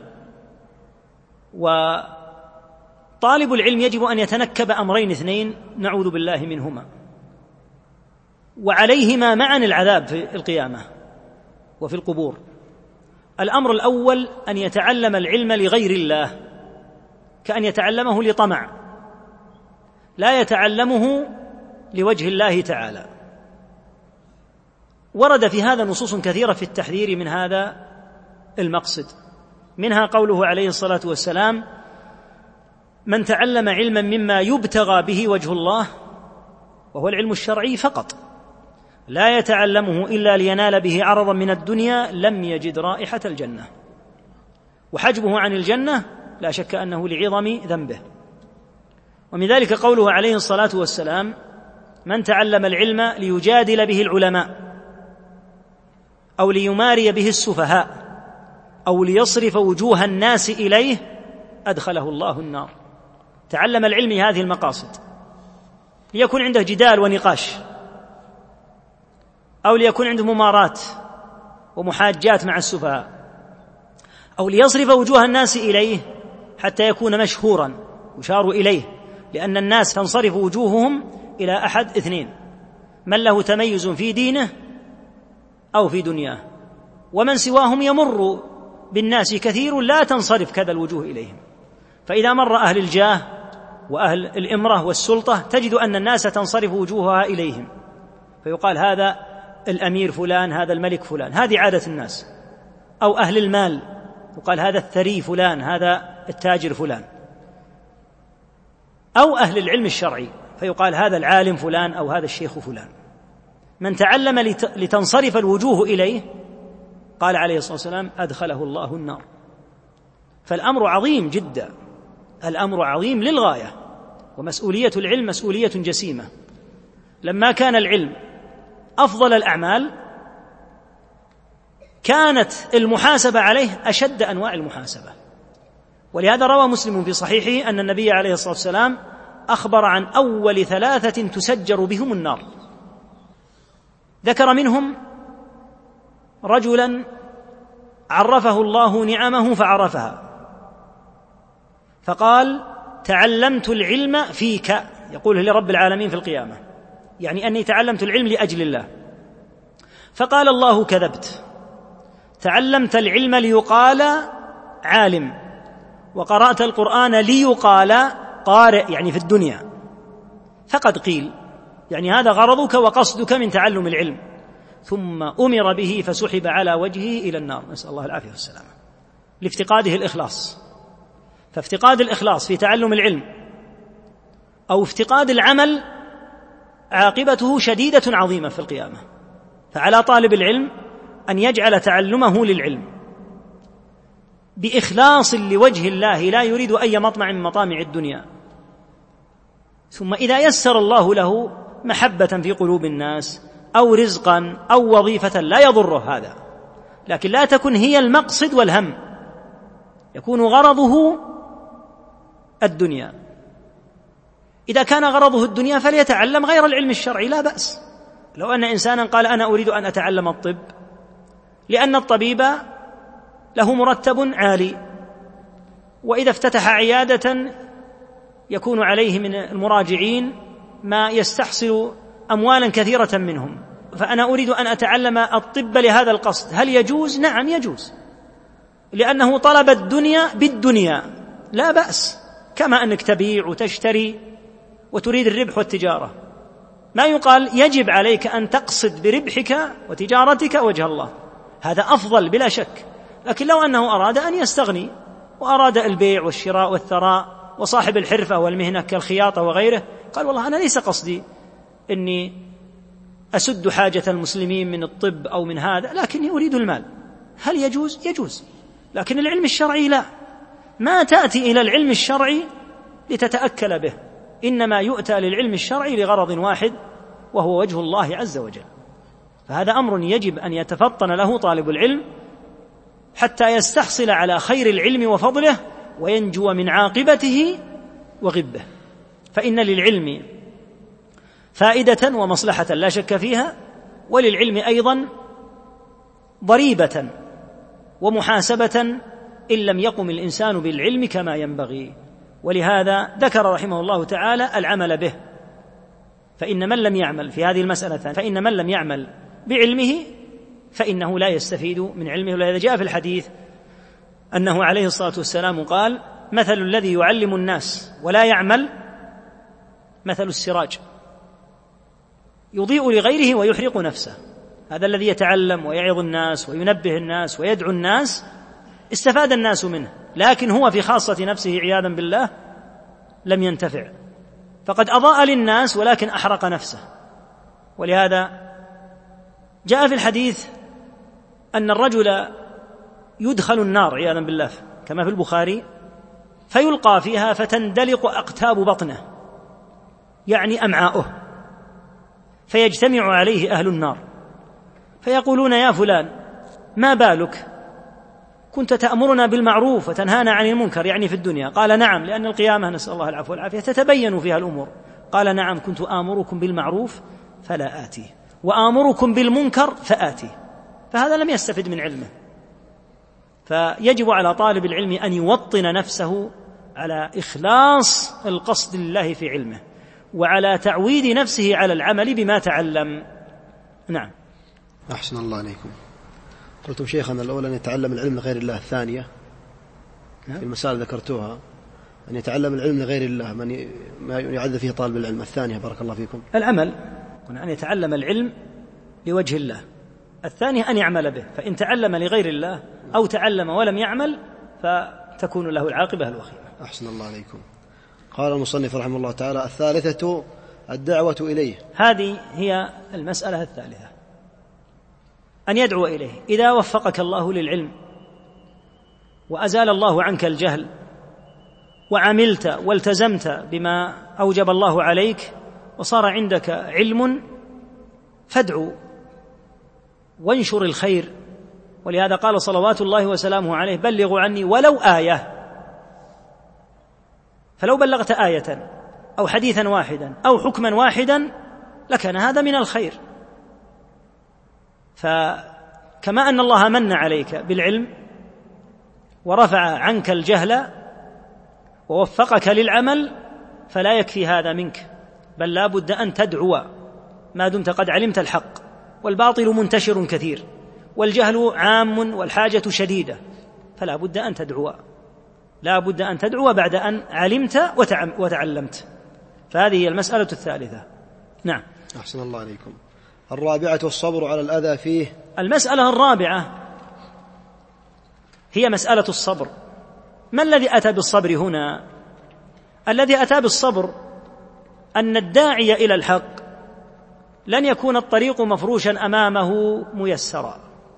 وطالب العلم يجب أن يتنكب أمرين اثنين نعوذ بالله منهما، وعليهما معا العذاب في القيامة وفي القبور. الأمر الأول أن يتعلم العلم لغير الله، كأن يتعلمه لطمع، لا يتعلمه لوجه الله تعالى. ورد في هذا نصوص كثيرة في التحذير من هذا المقصد، منها قوله عليه الصلاة والسلام: من تعلم علما مما يبتغى به وجه الله، وهو العلم الشرعي فقط، لا يتعلمه إلا لينال به عرضا من الدنيا، لم يجد رائحة الجنة. وحجبه عن الجنة لا شك أنه لعظم ذنبه. ومن ذلك قوله عليه الصلاة والسلام: من تعلم العلم ليجادل به العلماء، أو ليماري به السفهاء، أو ليصرف وجوه الناس إليه، أدخله الله النار. تعلم العلم هذه المقاصد: ليكون عنده جدال ونقاش، أو ليكون عنده ممارات ومحاجات مع السفهاء، أو ليصرف وجوه الناس إليه حتى يكون مشهورا يشار إليه، لأن الناس تنصرف وجوههم إلى أحد اثنين: من له تميز في دينه أو في دنياه، ومن سواهم يمر بالناس كثير لا تنصرف كذا الوجوه إليهم. فإذا مر أهل الجاه وأهل الإمرة والسلطة تجد أن الناس تنصرف وجوهها إليهم، فيقال هذا الأمير فلان، هذا الملك فلان، هذه عادة الناس. أو أهل المال يقال هذا الثري فلان، هذا التاجر فلان. أو أهل العلم الشرعي فيقال هذا العالم فلان أو هذا الشيخ فلان. من تعلم لتنصرف الوجوه إليه، قال عليه الصلاة والسلام: أدخله الله النار. فالأمر عظيم جدا، الأمر عظيم للغاية، ومسؤولية العلم مسؤولية جسيمة. لما كان العلم أفضل الأعمال كانت المحاسبة عليه أشد أنواع المحاسبة. ولهذا روى مسلم في صحيحه أن النبي عليه الصلاة والسلام أخبر عن أول ثلاثة تسجر بهم النار، ذكر منهم رجلا عرفه الله نعمه فعرفها، فقال: تعلمت العلم فيك، يقول لرب العالمين في القيامة، يعني أني تعلمت العلم لأجل الله. فقال الله: كذبت، تعلمت العلم ليقال عالم، وقرأت القرآن ليقال قارئ، يعني في الدنيا، فقد قيل، يعني هذا غرضك وقصدك من تعلم العلم. ثم أمر به فسحب على وجهه إلى النار، نسأل الله العافية والسلامة، لافتقاده الإخلاص. فافتقاد الإخلاص في تعلم العلم أو افتقاد العمل عاقبته شديدة عظيمة في القيامة. فعلى طالب العلم أن يجعل تعلمه للعلم بإخلاص لوجه الله، لا يريد أي مطمع من مطامع الدنيا. ثم إذا يسر الله له محبة في قلوب الناس أو رزقا أو وظيفة لا يضره هذا، لكن لا تكن هي المقصد والهم، يكون غرضه الدنيا. إذا كان غرضه الدنيا فليتعلم غير العلم الشرعي، لا بأس. لو أن إنسانا قال: أنا أريد أن أتعلم الطب، لأن الطبيب له مرتب عالي، وإذا افتتح عيادة يكون عليه من المراجعين ما يستحصل أموالا كثيرة منهم، فأنا أريد أن أتعلم الطب لهذا القصد، هل يجوز؟ نعم يجوز، لأنه طلب الدنيا بالدنيا، لا بأس، كما أنك تبيع وتشتري وتريد الربح والتجارة. ما يقال يجب عليك أن تقصد بربحك وتجارتك وجه الله، هذا أفضل بلا شك. لكن لو أنه أراد أن يستغني وأراد البيع والشراء والثراء وصاحب الحرفة والمهنة كالخياطة وغيره، قال: والله أنا ليس قصدي إني أسد حاجة المسلمين من الطب أو من هذا، لكني أريد المال، هل يجوز؟ يجوز. لكن العلم الشرعي لا، ما تأتي إلى العلم الشرعي لتتأكل به، إنما يؤتى للعلم الشرعي لغرض واحد، وهو وجه الله عز وجل. فهذا أمر يجب أن يتفطن له طالب العلم حتى يستحصل على خير العلم وفضله وينجو من عاقبته وغبه. فإن للعلم فائدة ومصلحة لا شك فيها، وللعلم أيضا ضريبة ومحاسبة إن لم يقم الإنسان بالعلم كما ينبغي. ولهذا ذكر رحمه الله تعالى العمل به، فإن من لم يعمل في هذه المسألة فإن من لم يعمل بعلمه فإنه لا يستفيد من علمه. ولهذا جاء في الحديث أنه عليه الصلاة والسلام قال: مثل الذي يعلم الناس ولا يعمل مثل السراج يضيء لغيره ويحرق نفسه. هذا الذي يتعلم ويعظ الناس وينبه الناس ويدعو الناس استفاد الناس منه، لكن هو في خاصة نفسه عياذا بالله لم ينتفع، فقد أضاء للناس ولكن أحرق نفسه. ولهذا جاء في الحديث أن الرجل يدخل النار عياذا بالله كما في البخاري، فيلقى فيها فتندلق أقتاب بطنه، يعني أمعاؤه، فيجتمع عليه أهل النار فيقولون: يا فلان ما بالك؟ كنت تأمرنا بالمعروف وتنهانا عن المنكر، يعني في الدنيا. قال: نعم، لأن القيامة نسأل الله العفو والعافية تتبين فيها الأمور. قال: نعم، كنت آمركم بالمعروف فلا آتيه، وآمركم بالمنكر فآتيه. فهذا لم يستفد من علمه. فيجب على طالب العلم أن يوطن نفسه على إخلاص القصد لله في علمه، وعلى تعويد نفسه على العمل بما تعلم. نعم. أحسن الله عليكم. قلتم شيخنا الأول أن يتعلم العلم لغير الله، الثانية في المسائل ذكرتوها أن يتعلم العلم لغير الله من ما يعد فيه طالب العلم. الثانية بارك الله فيكم العمل، أن يتعلم العلم لوجه الله. الثانية أن يعمل به، فإن تعلم لغير الله أو تعلم ولم يعمل فتكون له العاقبة الوخيمة. أحسن الله عليكم. قال المصنف رحمه الله تعالى: الثالثة الدعوة إليه. هذه هي المسألة الثالثة، أن يدعو إليه. إذا وفقك الله للعلم وأزال الله عنك الجهل وعملت والتزمت بما أوجب الله عليك وصار عندك علم، فادعو وانشر الخير. ولهذا قال صلوات الله وسلامه عليه: بلغوا عني ولو آية. فلو بلغت آية أو حديثا واحدا أو حكما واحدا لكان هذا من الخير. فكما أن الله من عليك بالعلم ورفع عنك الجهل ووفقك للعمل، فلا يكفي هذا منك، بل لا بد أن تدعو ما دمت قد علمت الحق. والباطل منتشر كثير، والجهل عام والحاجة شديدة، فلا بد أن تدعو، لا بد أن تدعو بعد أن علمت وتعلمت. فهذه هي المسألة الثالثة. نعم. أحسن الله عليكم. الرابعة الصبر على الأذى فيه. المسألة الرابعة هي مسألة الصبر. ما الذي أتى بالصبر هنا؟ الذي أتى بالصبر أن الداعي إلى الحق لن يكون الطريق مفروشا أمامه ميسرا،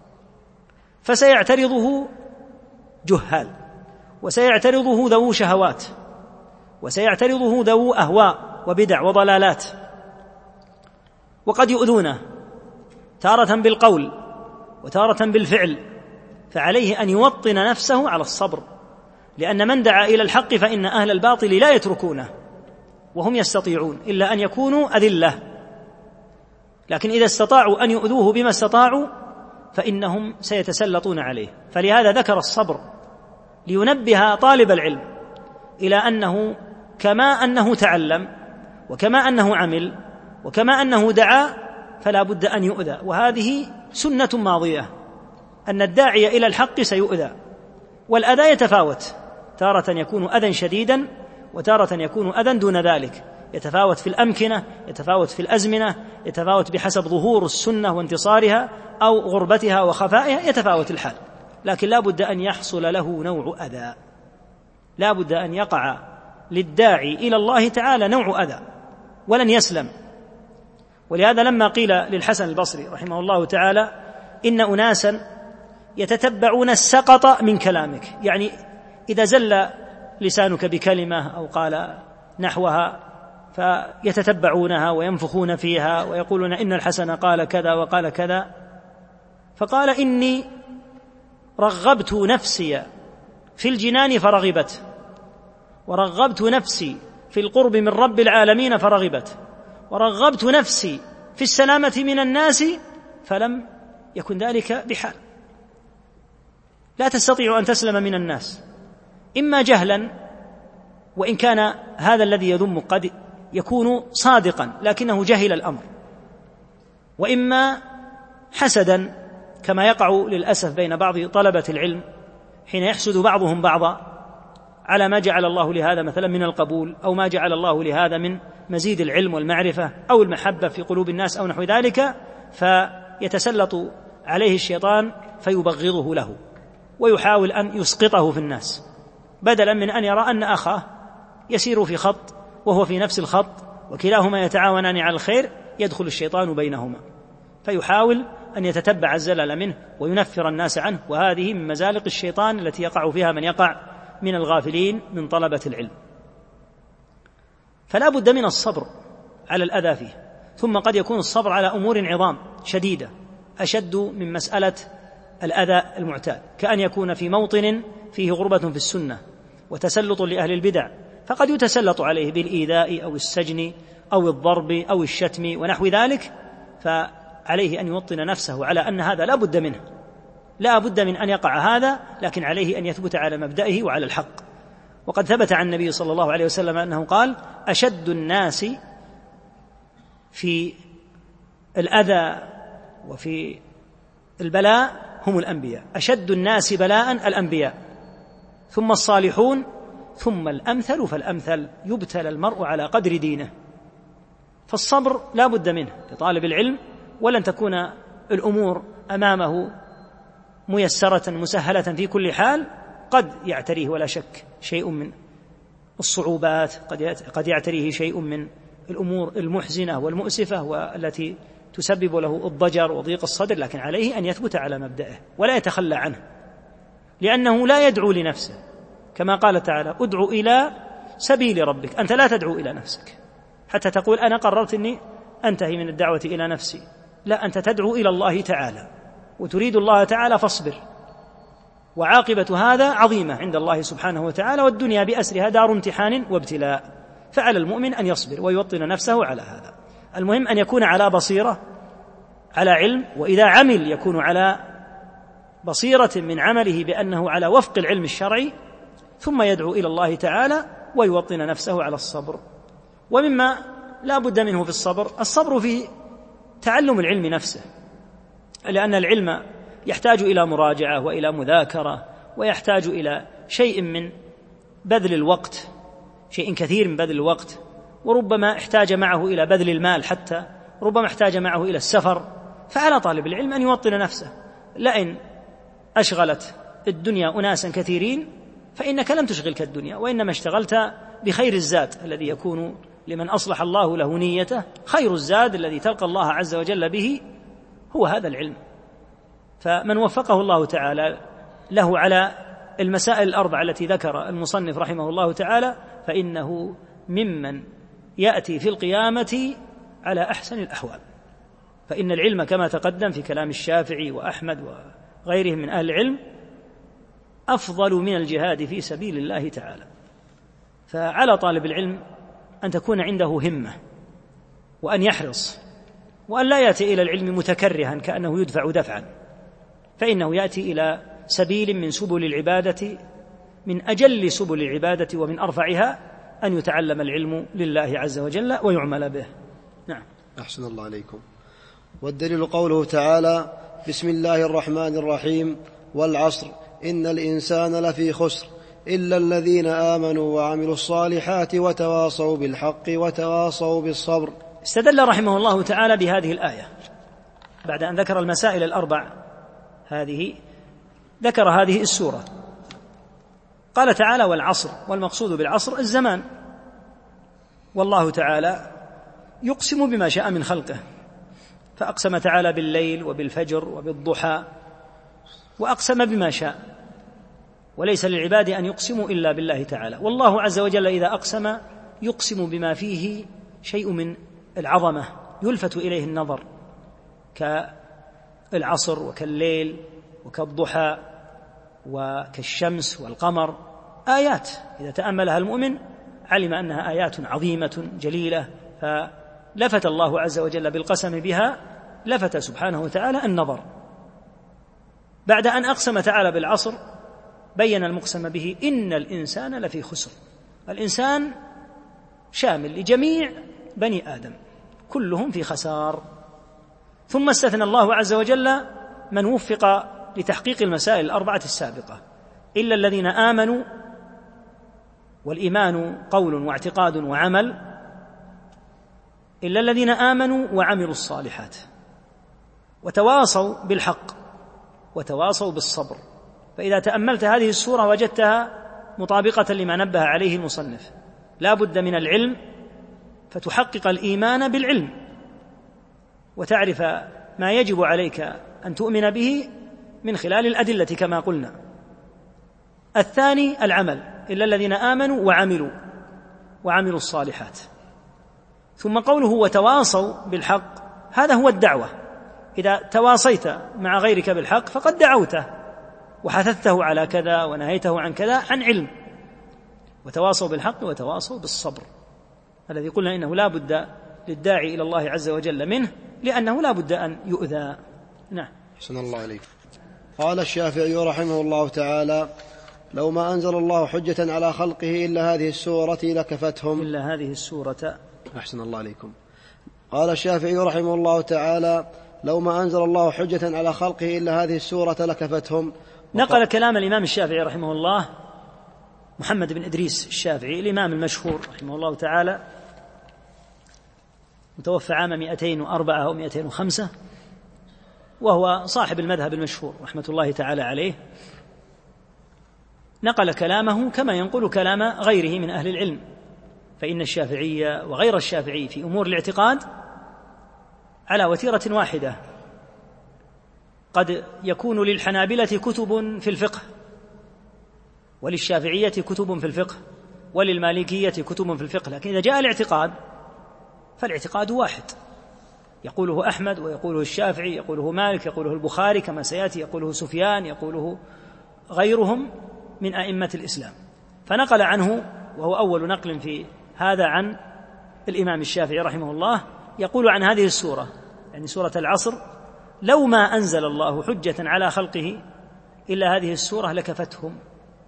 فسيعترضه جهال، وسيعترضه ذو شهوات، وسيعترضه ذو أهواء وبدع وضلالات، وقد يؤذونه تارة بالقول وتارة بالفعل. فعليه أن يوطن نفسه على الصبر، لأن من دعا إلى الحق فإن أهل الباطل لا يتركونه وهم يستطيعون إلا أن يكونوا أذلة، لكن إذا استطاعوا أن يؤذوه بما استطاعوا فإنهم سيتسلطون عليه. فلهذا ذكر الصبر لينبه طالب العلم إلى أنه كما أنه تعلم وكما أنه عمل وكما أنه دعا فلا بد أن يؤذى، وهذه سنة ماضية أن الداعي إلى الحق سيؤذى. والأذى يتفاوت، تارة يكون أذى شديدا وتارة يكون أذى دون ذلك، يتفاوت في الأمكنة، يتفاوت في الأزمنة، يتفاوت بحسب ظهور السنة وانتصارها أو غربتها وخفائها، يتفاوت الحال. لكن لا بد أن يحصل له نوع أذى، لا بد أن يقع للداعي إلى الله تعالى نوع أذى ولن يسلم. ولهذا لما قيل للحسن البصري رحمه الله تعالى: إن أناسا يتتبعون السقط من كلامك، يعني إذا زل لسانك بكلمة أو قال نحوها فيتتبعونها وينفخون فيها ويقولون إن الحسن قال كذا وقال كذا. فقال: إني رغبت نفسي في الجنان فرغبت، ورغبت نفسي في القرب من رب العالمين فرغبت، ورغبت نفسي في السلامة من الناس فلم يكن ذلك بحال. لا تستطيع أن تسلم من الناس، إما جهلا، وإن كان هذا الذي يذم قد يكون صادقا لكنه جهل الأمر، وإما حسدا كما يقع للأسف بين بعض طلبة العلم حين يحسد بعضهم بعضا على ما جعل الله لهذا مثلا من القبول، أو ما جعل الله لهذا من مزيد العلم والمعرفة أو المحبة في قلوب الناس أو نحو ذلك، فيتسلط عليه الشيطان فيبغضه له ويحاول أن يسقطه في الناس، بدلا من أن يرى أن أخاه يسير في خط وهو في نفس الخط وكلاهما يتعاونان على الخير، يدخل الشيطان بينهما فيحاول أن يتتبع الزلل منه وينفر الناس عنه. وهذه من مزالق الشيطان التي يقع فيها من يقع من الغافلين من طلبة العلم. فلا بد من الصبر على الأذى فيه. ثم قد يكون الصبر على أمور عظام شديدة أشد من مسألة الأذى المعتاد، كأن يكون في موطن فيه غربة في السنة وتسلط لأهل البدع، فقد يتسلط عليه بالإيذاء أو السجن أو الضرب أو الشتم ونحو ذلك، فعليه أن يوطن نفسه على أن هذا لا بد منه، لا بد من أن يقع هذا، لكن عليه أن يثبت على مبدئه وعلى الحق. وقد ثبت عن النبي صلى الله عليه وسلم أنه قال: أشد الناس في الأذى وفي البلاء هم الأنبياء، أشد الناس بلاء الأنبياء، ثم الصالحون، ثم الأمثل فالأمثل، يبتلى المرء على قدر دينه. فالصبر لا بد منه لطالب العلم، ولن تكون الأمور أمامه ميسرة مسهلة في كل حال، قد يعتريه ولا شك شيء من الصعوبات، قد يعتريه شيء من الأمور المحزنة والمؤسفة والتي تسبب له الضجر وضيق الصدر، لكن عليه أن يثبت على مبدئه ولا يتخلى عنه، لأنه لا يدعو لنفسه، كما قال تعالى: ادعو إلى سبيل ربك. أنت لا تدعو إلى نفسك حتى تقول أنا قررت أني أنتهي من الدعوة إلى نفسي، لا، أنت تدعو إلى الله تعالى وتريد الله تعالى، فاصبر، وعاقبة هذا عظيمة عند الله سبحانه وتعالى، والدنيا بأسرها دار امتحان وابتلاء، فعلى المؤمن أن يصبر ويوطن نفسه على هذا. المهم أن يكون على بصيرة، على علم، وإذا عمل يكون على بصيرة من عمله بأنه على وفق العلم الشرعي، ثم يدعو إلى الله تعالى ويوطن نفسه على الصبر. ومما لا بد منه في الصبر الصبر في تعلم العلم نفسه، لأن العلم يحتاج إلى مراجعة وإلى مذاكرة، ويحتاج إلى شيء من بذل الوقت، شيء كثير من بذل الوقت، وربما احتاج معه إلى بذل المال، حتى ربما احتاج معه إلى السفر. فعلى طالب العلم أن يوطن نفسه، لئن أشغلت الدنيا أناسا كثيرين فإنك لم تشغلك الدنيا، وإنما اشتغلت بخير الزاد الذي يكون لمن أصلح الله له نيته. خير الزاد الذي تلقى الله عز وجل به هو هذا العلم. فمن وفقه الله تعالى له على المسائل الأربع التي ذكر المصنف رحمه الله تعالى، فإنه ممن يأتي في القيامة على أحسن الأحوال. فإن العلم كما تقدم في كلام الشافعي وأحمد وغيرهم من أهل العلم أفضل من الجهاد في سبيل الله تعالى. فعلى طالب العلم أن تكون عنده همة، وأن يحرص، وأن لا يأتي إلى العلم متكرها كأنه يدفع دفعا، فإنه يأتي إلى سبيل من سبل العبادة، من أجل سبل العبادة ومن أرفعها أن يتعلم العلم لله عز وجل ويعمل به. نعم. أحسن الله عليكم. والدليل قوله تعالى: بسم الله الرحمن الرحيم، والعصر إن الإنسان لفي خسر إلا الذين آمنوا وعملوا الصالحات وتواصوا بالحق وتواصوا بالصبر. استدل رحمه الله تعالى بهذه الآية بعد أن ذكر المسائل الأربع هذه، ذكر هذه السورة. قال تعالى: والعصر، والمقصود بالعصر الزمان، والله تعالى يقسم بما شاء من خلقه، فأقسم تعالى بالليل وبالفجر وبالضحى، وأقسم بما شاء، وليس للعباد أن يقسموا إلا بالله تعالى. والله عز وجل إذا أقسم يقسم بما فيه شيء من العظمة يلفت إليه النظر، كالعصر وكالليل وكالضحى وكالشمس والقمر، آيات إذا تأملها المؤمن علم أنها آيات عظيمة جليلة، فلفت الله عز وجل بالقسم بها، لفت سبحانه وتعالى النظر. بعد أن أقسم تعالى بالعصر بين المقسم به: إن الإنسان لفي خسر. الإنسان شامل لجميع بني آدم، كلهم في خسار. ثم استثنى الله عز وجل من وفق لتحقيق المسائل الأربعة السابقة: إلا الذين آمنوا، والإيمان قول واعتقاد وعمل، إلا الذين آمنوا وعملوا الصالحات. وتواصوا بالحق وتواصوا بالصبر. فإذا تأملت هذه السورة وجدتها مطابقة لما نبه عليه المصنف. لا بد من العلم فتحقق الإيمان بالعلم وتعرف ما يجب عليك أن تؤمن به من خلال الأدلة كما قلنا. الثاني العمل، إلا الذين آمنوا وعملوا وعملوا الصالحات. ثم قوله وتواصوا بالحق، هذا هو الدعوة. إذا تواصيت مع غيرك بالحق فقد دعوته وحثثته على كذا ونهيته عن كذا عن علم. وتواصوا بالحق وتواصوا بالصبر، الذي قلنا إنه لا بد للداعي إلى الله عز وجل منه، لأنه لا بد أن يؤذى. نعم. حسن الله عليك. قال الشافعي رحمه الله تعالى: لو ما أنزل الله حجة على خلقه إلا هذه السورة لكفتهم. إلا هذه السورة. أحسن الله عليكم. قال الشافعي رحمه الله تعالى: لو ما أنزل الله حجة على خلقه إلا هذه السورة لكفتهم. نقل كلام الإمام الشافعي رحمه الله محمد بن إدريس الشافعي الإمام المشهور رحمه الله تعالى، متوفى عام مئتين وأربعة أو مئتين وخمسة، وهو صاحب المذهب المشهور رحمة الله تعالى عليه. نقل كلامه كما ينقل كلام غيره من أهل العلم، فإن الشافعي وغير الشافعي في أمور الاعتقاد على وتيرة واحدة. قد يكون للحنابلة كتب في الفقه، وللشافعية كتب في الفقه، وللمالكية كتب في الفقه، لكن إذا جاء الاعتقاد فالاعتقاد واحد، يقوله أحمد ويقوله الشافعي، يقوله مالك، يقوله البخاري كما سيأتي، يقوله سفيان، يقوله غيرهم من أئمة الإسلام. فنقل عنه، وهو أول نقل في هذا عن الإمام الشافعي رحمه الله، يقول عن هذه السورة، يعني سورة العصر: لو ما أنزل الله حجة على خلقه إلا هذه السورة لكفتهم،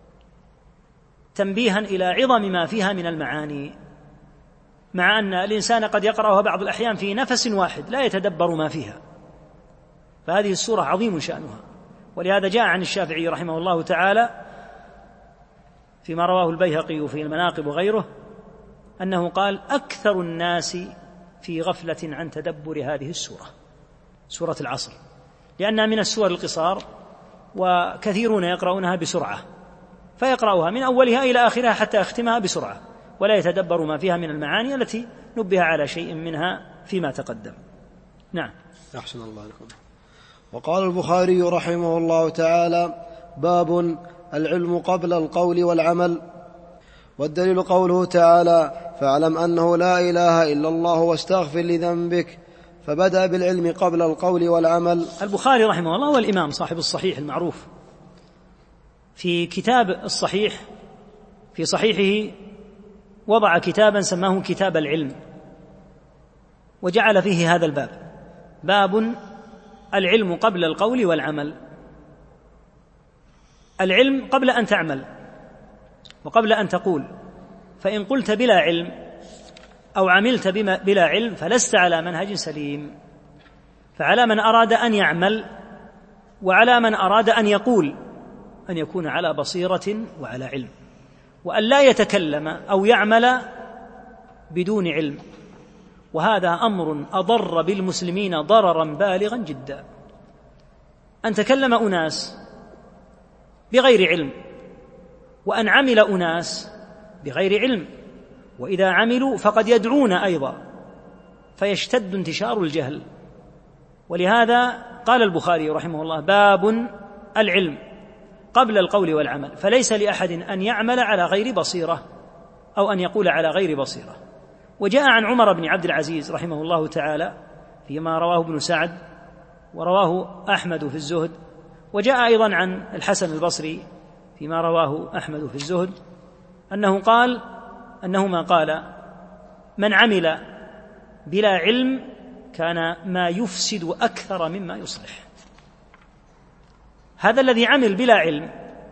تنبيها إلى عظم ما فيها من المعاني، مع أن الإنسان قد يقرأها بعض الأحيان في نفس واحد لا يتدبر ما فيها. فهذه السورة عظيم شأنها. ولهذا جاء عن الشافعي رحمه الله تعالى فيما رواه البيهقي في المناقب وغيره أنه قال: أكثر الناس في غفلة عن تدبر هذه السورة، سورة العصر، لأنها من السور القصار، وكثيرون يقرؤونها بسرعة، فيقرأها من أولها إلى آخرها حتى يختمها بسرعة، ولا يتدبر ما فيها من المعاني التي نبه على شيء منها فيما تقدم. نعم. أحسن الله لكم. وقال البخاري رحمه الله تعالى: باب العلم قبل القول والعمل. والدليل قوله تعالى: فاعلم أنه لا إله إلا الله واستغفر لذنبك، فبدأ بالعلم قبل القول والعمل. البخاري رحمه الله هو الإمام صاحب الصحيح المعروف. في كتاب الصحيح في صحيحه وضع كتابا سماه كتاب العلم، وجعل فيه هذا الباب: باب العلم قبل القول والعمل. العلم قبل أن تعمل وقبل أن تقول، فإن قلت بلا علم أو عملت بلا علم فلست على منهج سليم. فعلى من أراد أن يعمل وعلى من أراد أن يقول أن يكون على بصيرة وعلى علم، وأن لا يتكلم أو يعمل بدون علم. وهذا أمر أضر بالمسلمين ضررا بالغا جدا، أن تكلم أناس بغير علم، وأن عمل أناس بغير علم، وإذا عملوا فقد يدعون أيضا، فيشتد انتشار الجهل. ولهذا قال البخاري رحمه الله: باب العلم قبل القول والعمل. فليس لأحد أن يعمل على غير بصيرة أو أن يقول على غير بصيرة. وجاء عن عمر بن عبد العزيز رحمه الله تعالى فيما رواه ابن سعد ورواه أحمد في الزهد، وجاء أيضا عن الحسن البصري فيما رواه أحمد في الزهد أنه قال أنهما قال: من عمل بلا علم كان ما يفسد أكثر مما يصلح. هذا الذي عمل بلا علم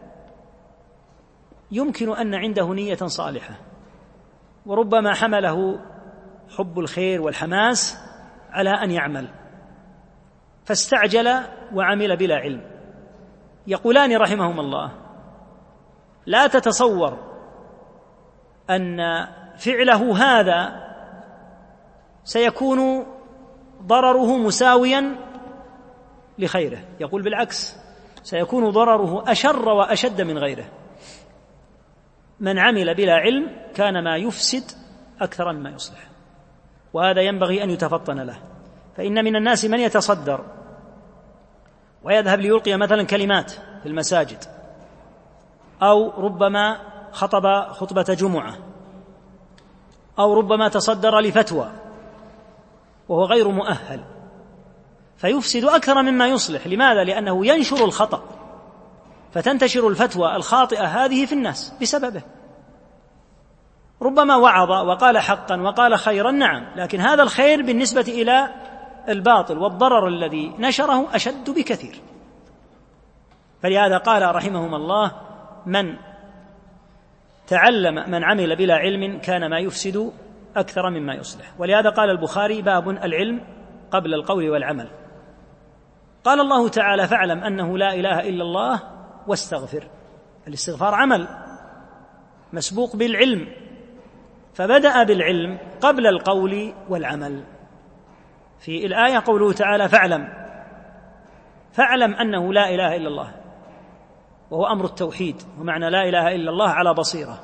يمكن أن عنده نية صالحة، وربما حمله حب الخير والحماس على أن يعمل فاستعجل وعمل بلا علم. يقولان رحمهم الله: لا تتصور أن فعله هذا سيكون ضرره مساويا لخيره، يقول بالعكس سيكون ضرره أشر وأشد من غيره. من عمل بلا علم كان ما يفسد أكثر مما يصلح، وهذا ينبغي أن يتفطن له. فإن من الناس من يتصدر ويذهب ليلقي مثلا كلمات في المساجد، أو ربما خطب خطبة جمعة، أو ربما تصدر لفتوى وهو غير مؤهل، فيفسد أكثر مما يصلح. لماذا؟ لأنه ينشر الخطأ، فتنتشر الفتوى الخاطئة هذه في الناس بسببه. ربما وعظ وقال حقا وقال خيرا، نعم، لكن هذا الخير بالنسبة إلى الباطل والضرر الذي نشره أشد بكثير. فلهذا قال رحمهم الله: من تعلم من عمل بلا علم كان ما يفسد أكثر مما يصلح. ولهذا قال البخاري: باب العلم قبل القول والعمل. قال الله تعالى: فاعلم أنه لا إله إلا الله واستغفر. الاستغفار عمل مسبوق بالعلم، فبدأ بالعلم قبل القول والعمل. في الآية قوله تعالى: فاعلم فاعلم أنه لا إله إلا الله، وهو أمر التوحيد، ومعنى لا إله إلا الله على بصيرة.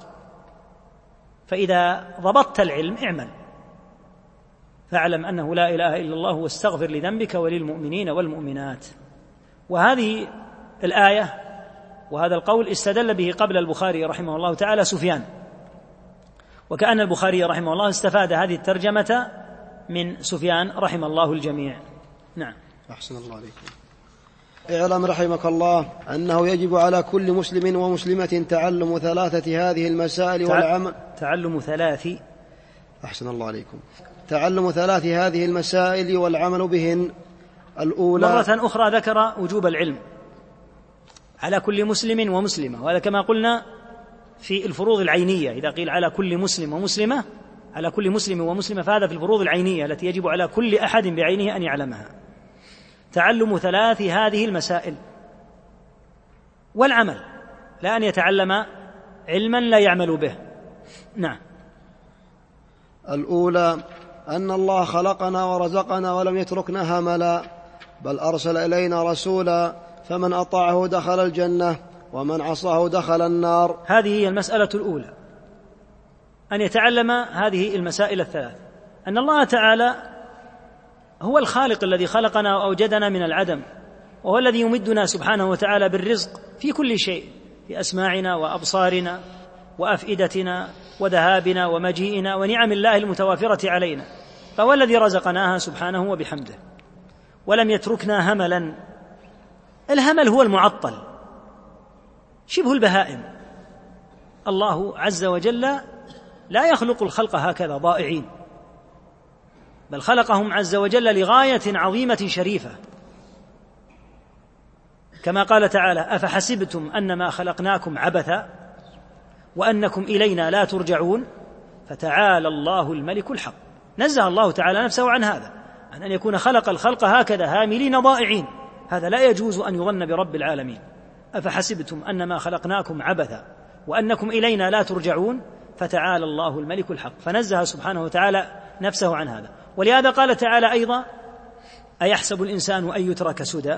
فإذا ضبطت العلم اعمل. فاعلم أنه لا إله إلا الله واستغفر لذنبك وللمؤمنين والمؤمنات. وهذه الآية وهذا القول استدل به قبل البخاري رحمه الله تعالى سفيان، وكأن البخاري رحمه الله استفاد هذه الترجمة من سفيان رحمه الله الجميع. نعم. أحسن الله عليكم. اعلم رحمك الله أنه يجب على كل مسلم ومسلمة تعلم ثلاثة هذه المسائل تع... والعمل تعلم ثلاث أحسن الله عليكم تعلم ثلاث هذه المسائل والعمل بهن. الأولى، مرة أخرى ذكر وجوب العلم على كل مسلم ومسلمة، وهذا كما قلنا في الفروض العينية. إذا قيل على كل مسلم ومسلمة، على كل مسلم ومسلمة، فهذا في الفروض العينية التي يجب على كل أحد بعينه أن يعلمها. تعلم ثلاث هذه المسائل والعمل، لا أن يتعلم علما لا يعمل به. نعم. الأولى أن الله خلقنا ورزقنا ولم يتركنا هملا، بل أرسل إلينا رسولا، فمن أطاعه دخل الجنة ومن عصاه دخل النار. هذه هي المسألة الأولى، أن يتعلم هذه المسائل الثلاث: أن الله تعالى هو الخالق الذي خلقنا وأوجدنا من العدم، وهو الذي يمدنا سبحانه وتعالى بالرزق في كل شيء، في أسماعنا وأبصارنا وأفئدتنا وذهابنا ومجيئنا ونعم الله المتوافرة علينا، فهو الذي رزقناها سبحانه وبحمده، ولم يتركنا هملا. الهمل هو المعطل، شبه البهائم. الله عز وجل لا يخلق الخلق هكذا ضائعين، بل خلقهم عز وجل لغاية عظيمة شريفة، كما قال تعالى: أفحسبتم أنما خلقناكم عبثا وأنكم إلينا لا ترجعون فتعالى الله الملك الحق. نزه الله تعالى نفسه عن هذا، عن أن يكون خلق الخلق هكذا هاملين ضائعين. هذا لا يجوز أن يظن برب العالمين. أفحسبتم أنما خلقناكم عبثا وأنكم إلينا لا ترجعون فتعالى الله الملك الحق. فنزه سبحانه وتعالى نفسه عن هذا. ولهذا قال تعالى أيضا: أيحسب الإنسان أن يترك سدى،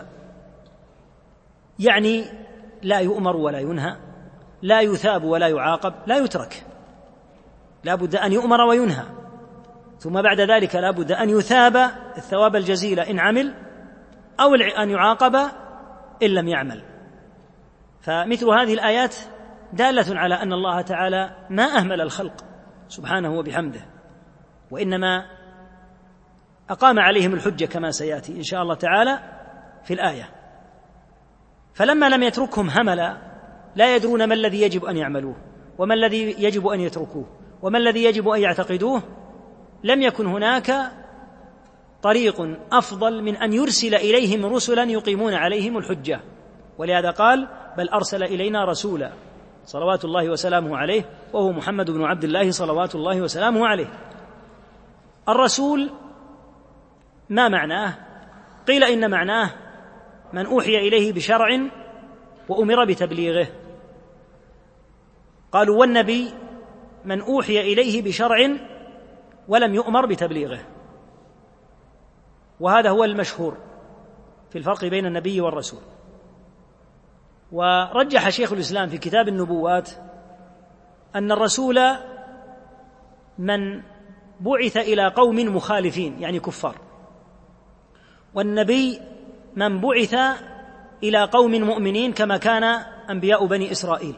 يعني لا يؤمر ولا ينهى، لا يثاب ولا يعاقب، لا يترك، لا بد أن يؤمر وينهى، ثم بعد ذلك لا بد أن يثاب الثواب الجزيل إن عمل، أو أن يعاقب إن لم يعمل. فمثل هذه الآيات دالة على أن الله تعالى ما أهمل الخلق سبحانه وبحمده، وإنما أقام عليهم الحجة كما سيأتي إن شاء الله تعالى في الآية. فلما لم يتركهم هملا، لا يدرون ما الذي يجب أن يعملوه وما الذي يجب أن يتركوه وما الذي يجب أن يعتقدوه، لم يكن هناك طريق أفضل من أن يرسل إليهم رسلا يقيمون عليهم الحجة. ولهذا قال: بل أرسل إلينا رسولا صلوات الله وسلامه عليه، وهو محمد بن عبد الله صلوات الله وسلامه عليه. الرسول ما معناه؟ قيل إن معناه من أوحي إليه بشرع وأمر بتبليغه. قالوا: والنبي من أوحي إليه بشرع ولم يؤمر بتبليغه. وهذا هو المشهور، في الفرق بين النبي والرسول. ورجح شيخ الإسلام في كتاب النبوات أن الرسول من بعث إلى قوم مخالفين يعني كفار، والنبي من بعث إلى قوم مؤمنين كما كان أنبياء بني إسرائيل.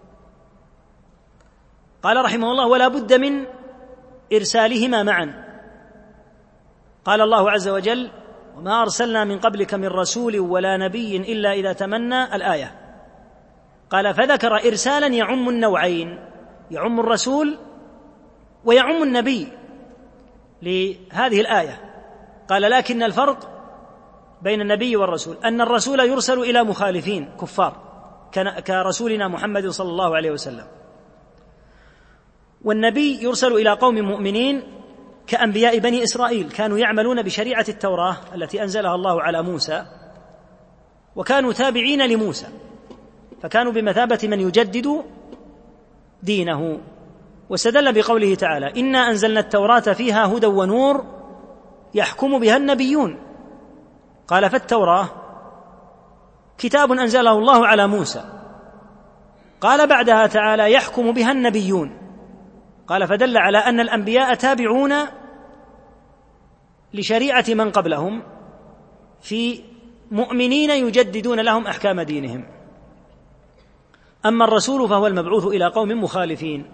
قال رحمه الله: ولا بد من إرسالهما معا. قال الله عز وجل: وما أرسلنا من قبلك من رسول ولا نبي إلا إذا تمنى الآية. قال: فذكر إرسالا يعم النوعين، يعم الرسول ويعم النبي لهذه الآية. قال: لكن الفرق بين النبي والرسول أن الرسول يرسل إلى مخالفين كفار كرسولنا محمد صلى الله عليه وسلم، والنبي يرسل إلى قوم مؤمنين كأنبياء بني إسرائيل، كانوا يعملون بشريعة التوراة التي أنزلها الله على موسى، وكانوا تابعين لموسى، فكانوا بمثابة من يجدد دينه. واستدل بقوله تعالى: إنا أنزلنا التوراة فيها هدى ونور يحكم بها النبيون. قال: فالتوراة كتاب أنزله الله على موسى. قال بعدها تعالى: يحكم بها النبيون. قال: فدل على أن الأنبياء تابعون لشريعة من قبلهم في مؤمنين يجددون لهم أحكام دينهم. أما الرسول فهو المبعوث إلى قوم مخالفين،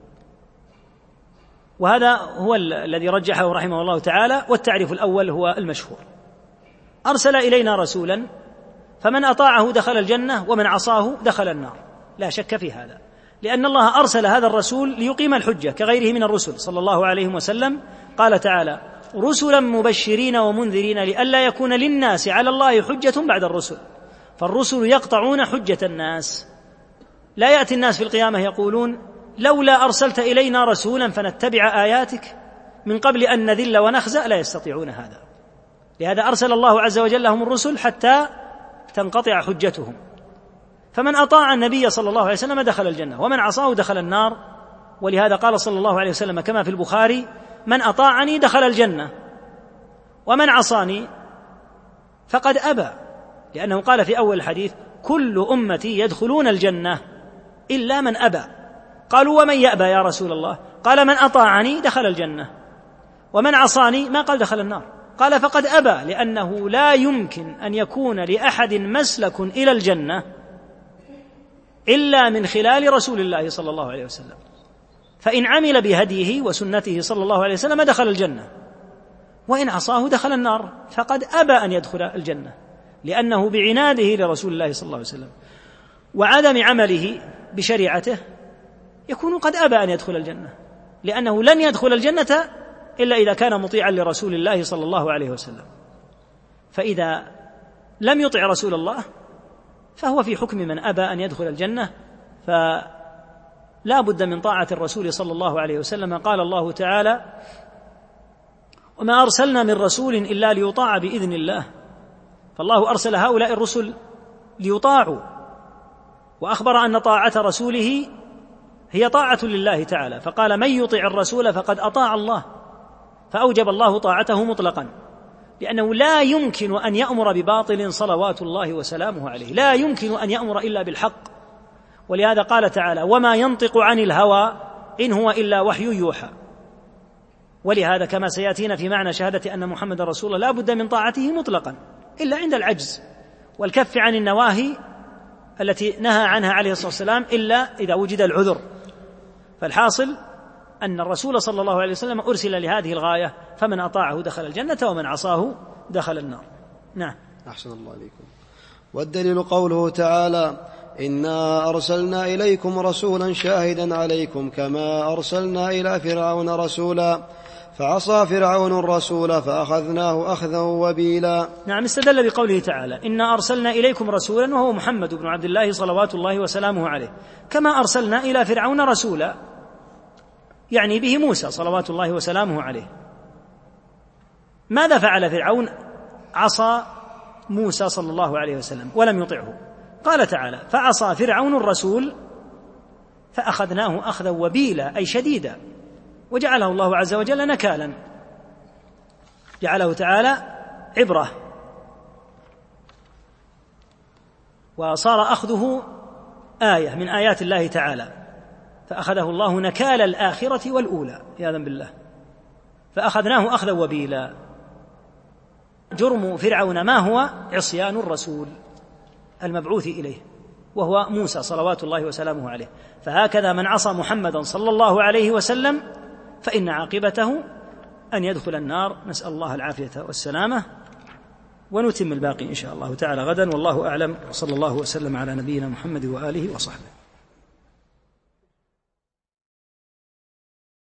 وهذا هو الذي رجحه رحمه الله تعالى. والتعريف الأول هو المشهور: أرسل إلينا رسولا فمن أطاعه دخل الجنة ومن عصاه دخل النار، لا شك في هذا، لأن الله أرسل هذا الرسول ليقيم الحجة كغيره من الرسل صلى الله عليه وسلم. قال تعالى: رسلا مبشرين ومنذرين لئلا يكون للناس على الله حجة بعد الرسل. فالرسل يقطعون حجة الناس، لا يأتي الناس في القيامة يقولون: لولا أرسلت إلينا رسولا فنتبع آياتك من قبل أن نذل ونخزأ. لا يستطيعون هذا، لهذا أرسل الله عز وجل لهم الرسل حتى تنقطع حجتهم. فمن أطاع النبي صلى الله عليه وسلم دخل الجنة، ومن عصاه دخل النار. ولهذا قال صلى الله عليه وسلم كما في البخاري: من أطاعني دخل الجنة ومن عصاني فقد أبى، لأنه قال في أول الحديث: كل أمتي يدخلون الجنة إلا من أبى. قالوا: ومن يأبى يا رسول الله؟ قال: من أطاعني دخل الجنة ومن عصاني، ما قال دخل النار. قال: فقد أبى، لأنه لا يمكن أن يكون لأحد مسلك إلى الجنة إلا من خلال رسول الله صلى الله عليه وسلم، فإن عمل بهديه وسنته صلى الله عليه وسلم دخل الجنة، وإن عصاه دخل النار. فقد أبى أن يدخل الجنة لأنه بعناده لرسول الله صلى الله عليه وسلم وعدم عمله بشريعته يكون قد أبى أن يدخل الجنة، لأنه لن يدخل الجنة إلا إذا كان مطيعا لرسول الله صلى الله عليه وسلم. فإذا لم يطع رسول الله فهو في حكم من أبى أن يدخل الجنة، فلا بد من طاعة الرسول صلى الله عليه وسلم. قال الله تعالى: وما أرسلنا من رسول إلا ليطاع بإذن الله. فالله أرسل هؤلاء الرسل ليطاعوا، وأخبر أن طاعة رسوله هي طاعة لله تعالى، فقال: من يطع الرسول فقد أطاع الله، فأوجب الله طاعته مطلقا، لأنه لا يمكن أن يأمر بباطل صلوات الله وسلامه عليه، لا يمكن أن يأمر إلا بالحق. ولهذا قال تعالى: وما ينطق عن الهوى إن هو إلا وحي يوحى. ولهذا كما سيأتينا في معنى شهادة أن محمد رسول الله لا بد من طاعته مطلقا إلا عند العجز والكف عن النواهي التي نهى عنها عليه الصلاة والسلام إلا إذا وجد العذر. فالحاصل أن الرسول صلى الله عليه وسلم أرسل لهذه الغاية، فمن أطاعه دخل الجنة ومن عصاه دخل النار. نعم. أحسن الله عليكم. والدليل قوله تعالى: إنا أرسلنا إليكم رسولا شاهدا عليكم كما أرسلنا إلى فرعون رسولا فعصى فرعون الرسول فأخذناه أخذا وبيلا. نعم، استدل بقوله تعالى: إنا أرسلنا إليكم رسولا، وهو محمد بن عبد الله صلوات الله وسلامه عليه، كما أرسلنا إلى فرعون رسولا، يعني به موسى صلوات الله وسلامه عليه. ماذا فعل فرعون؟ عصى موسى صلى الله عليه وسلم ولم يطعه. قال تعالى: فعصى فرعون الرسول فأخذناه أخذا وبيلا، أي شديدا، وجعله الله عز وجل نكالا، جعله تعالى عبرة. وصار أخذه آية من آيات الله تعالى، فأخذه الله نكال الآخرة والأولى عياذا بالله، فأخذناه أخذا وبيلا. جرم فرعون ما هو؟ عصيان الرسول المبعوث إليه وهو موسى صلوات الله وسلامه عليه. فهكذا من عصى محمدا صلى الله عليه وسلم فإن عاقبته أن يدخل النار، نسأل الله العافية والسلامة. ونتم الباقي إن شاء الله تعالى غدا، والله أعلم، صلى الله وسلم على نبينا محمد وآله وصحبه.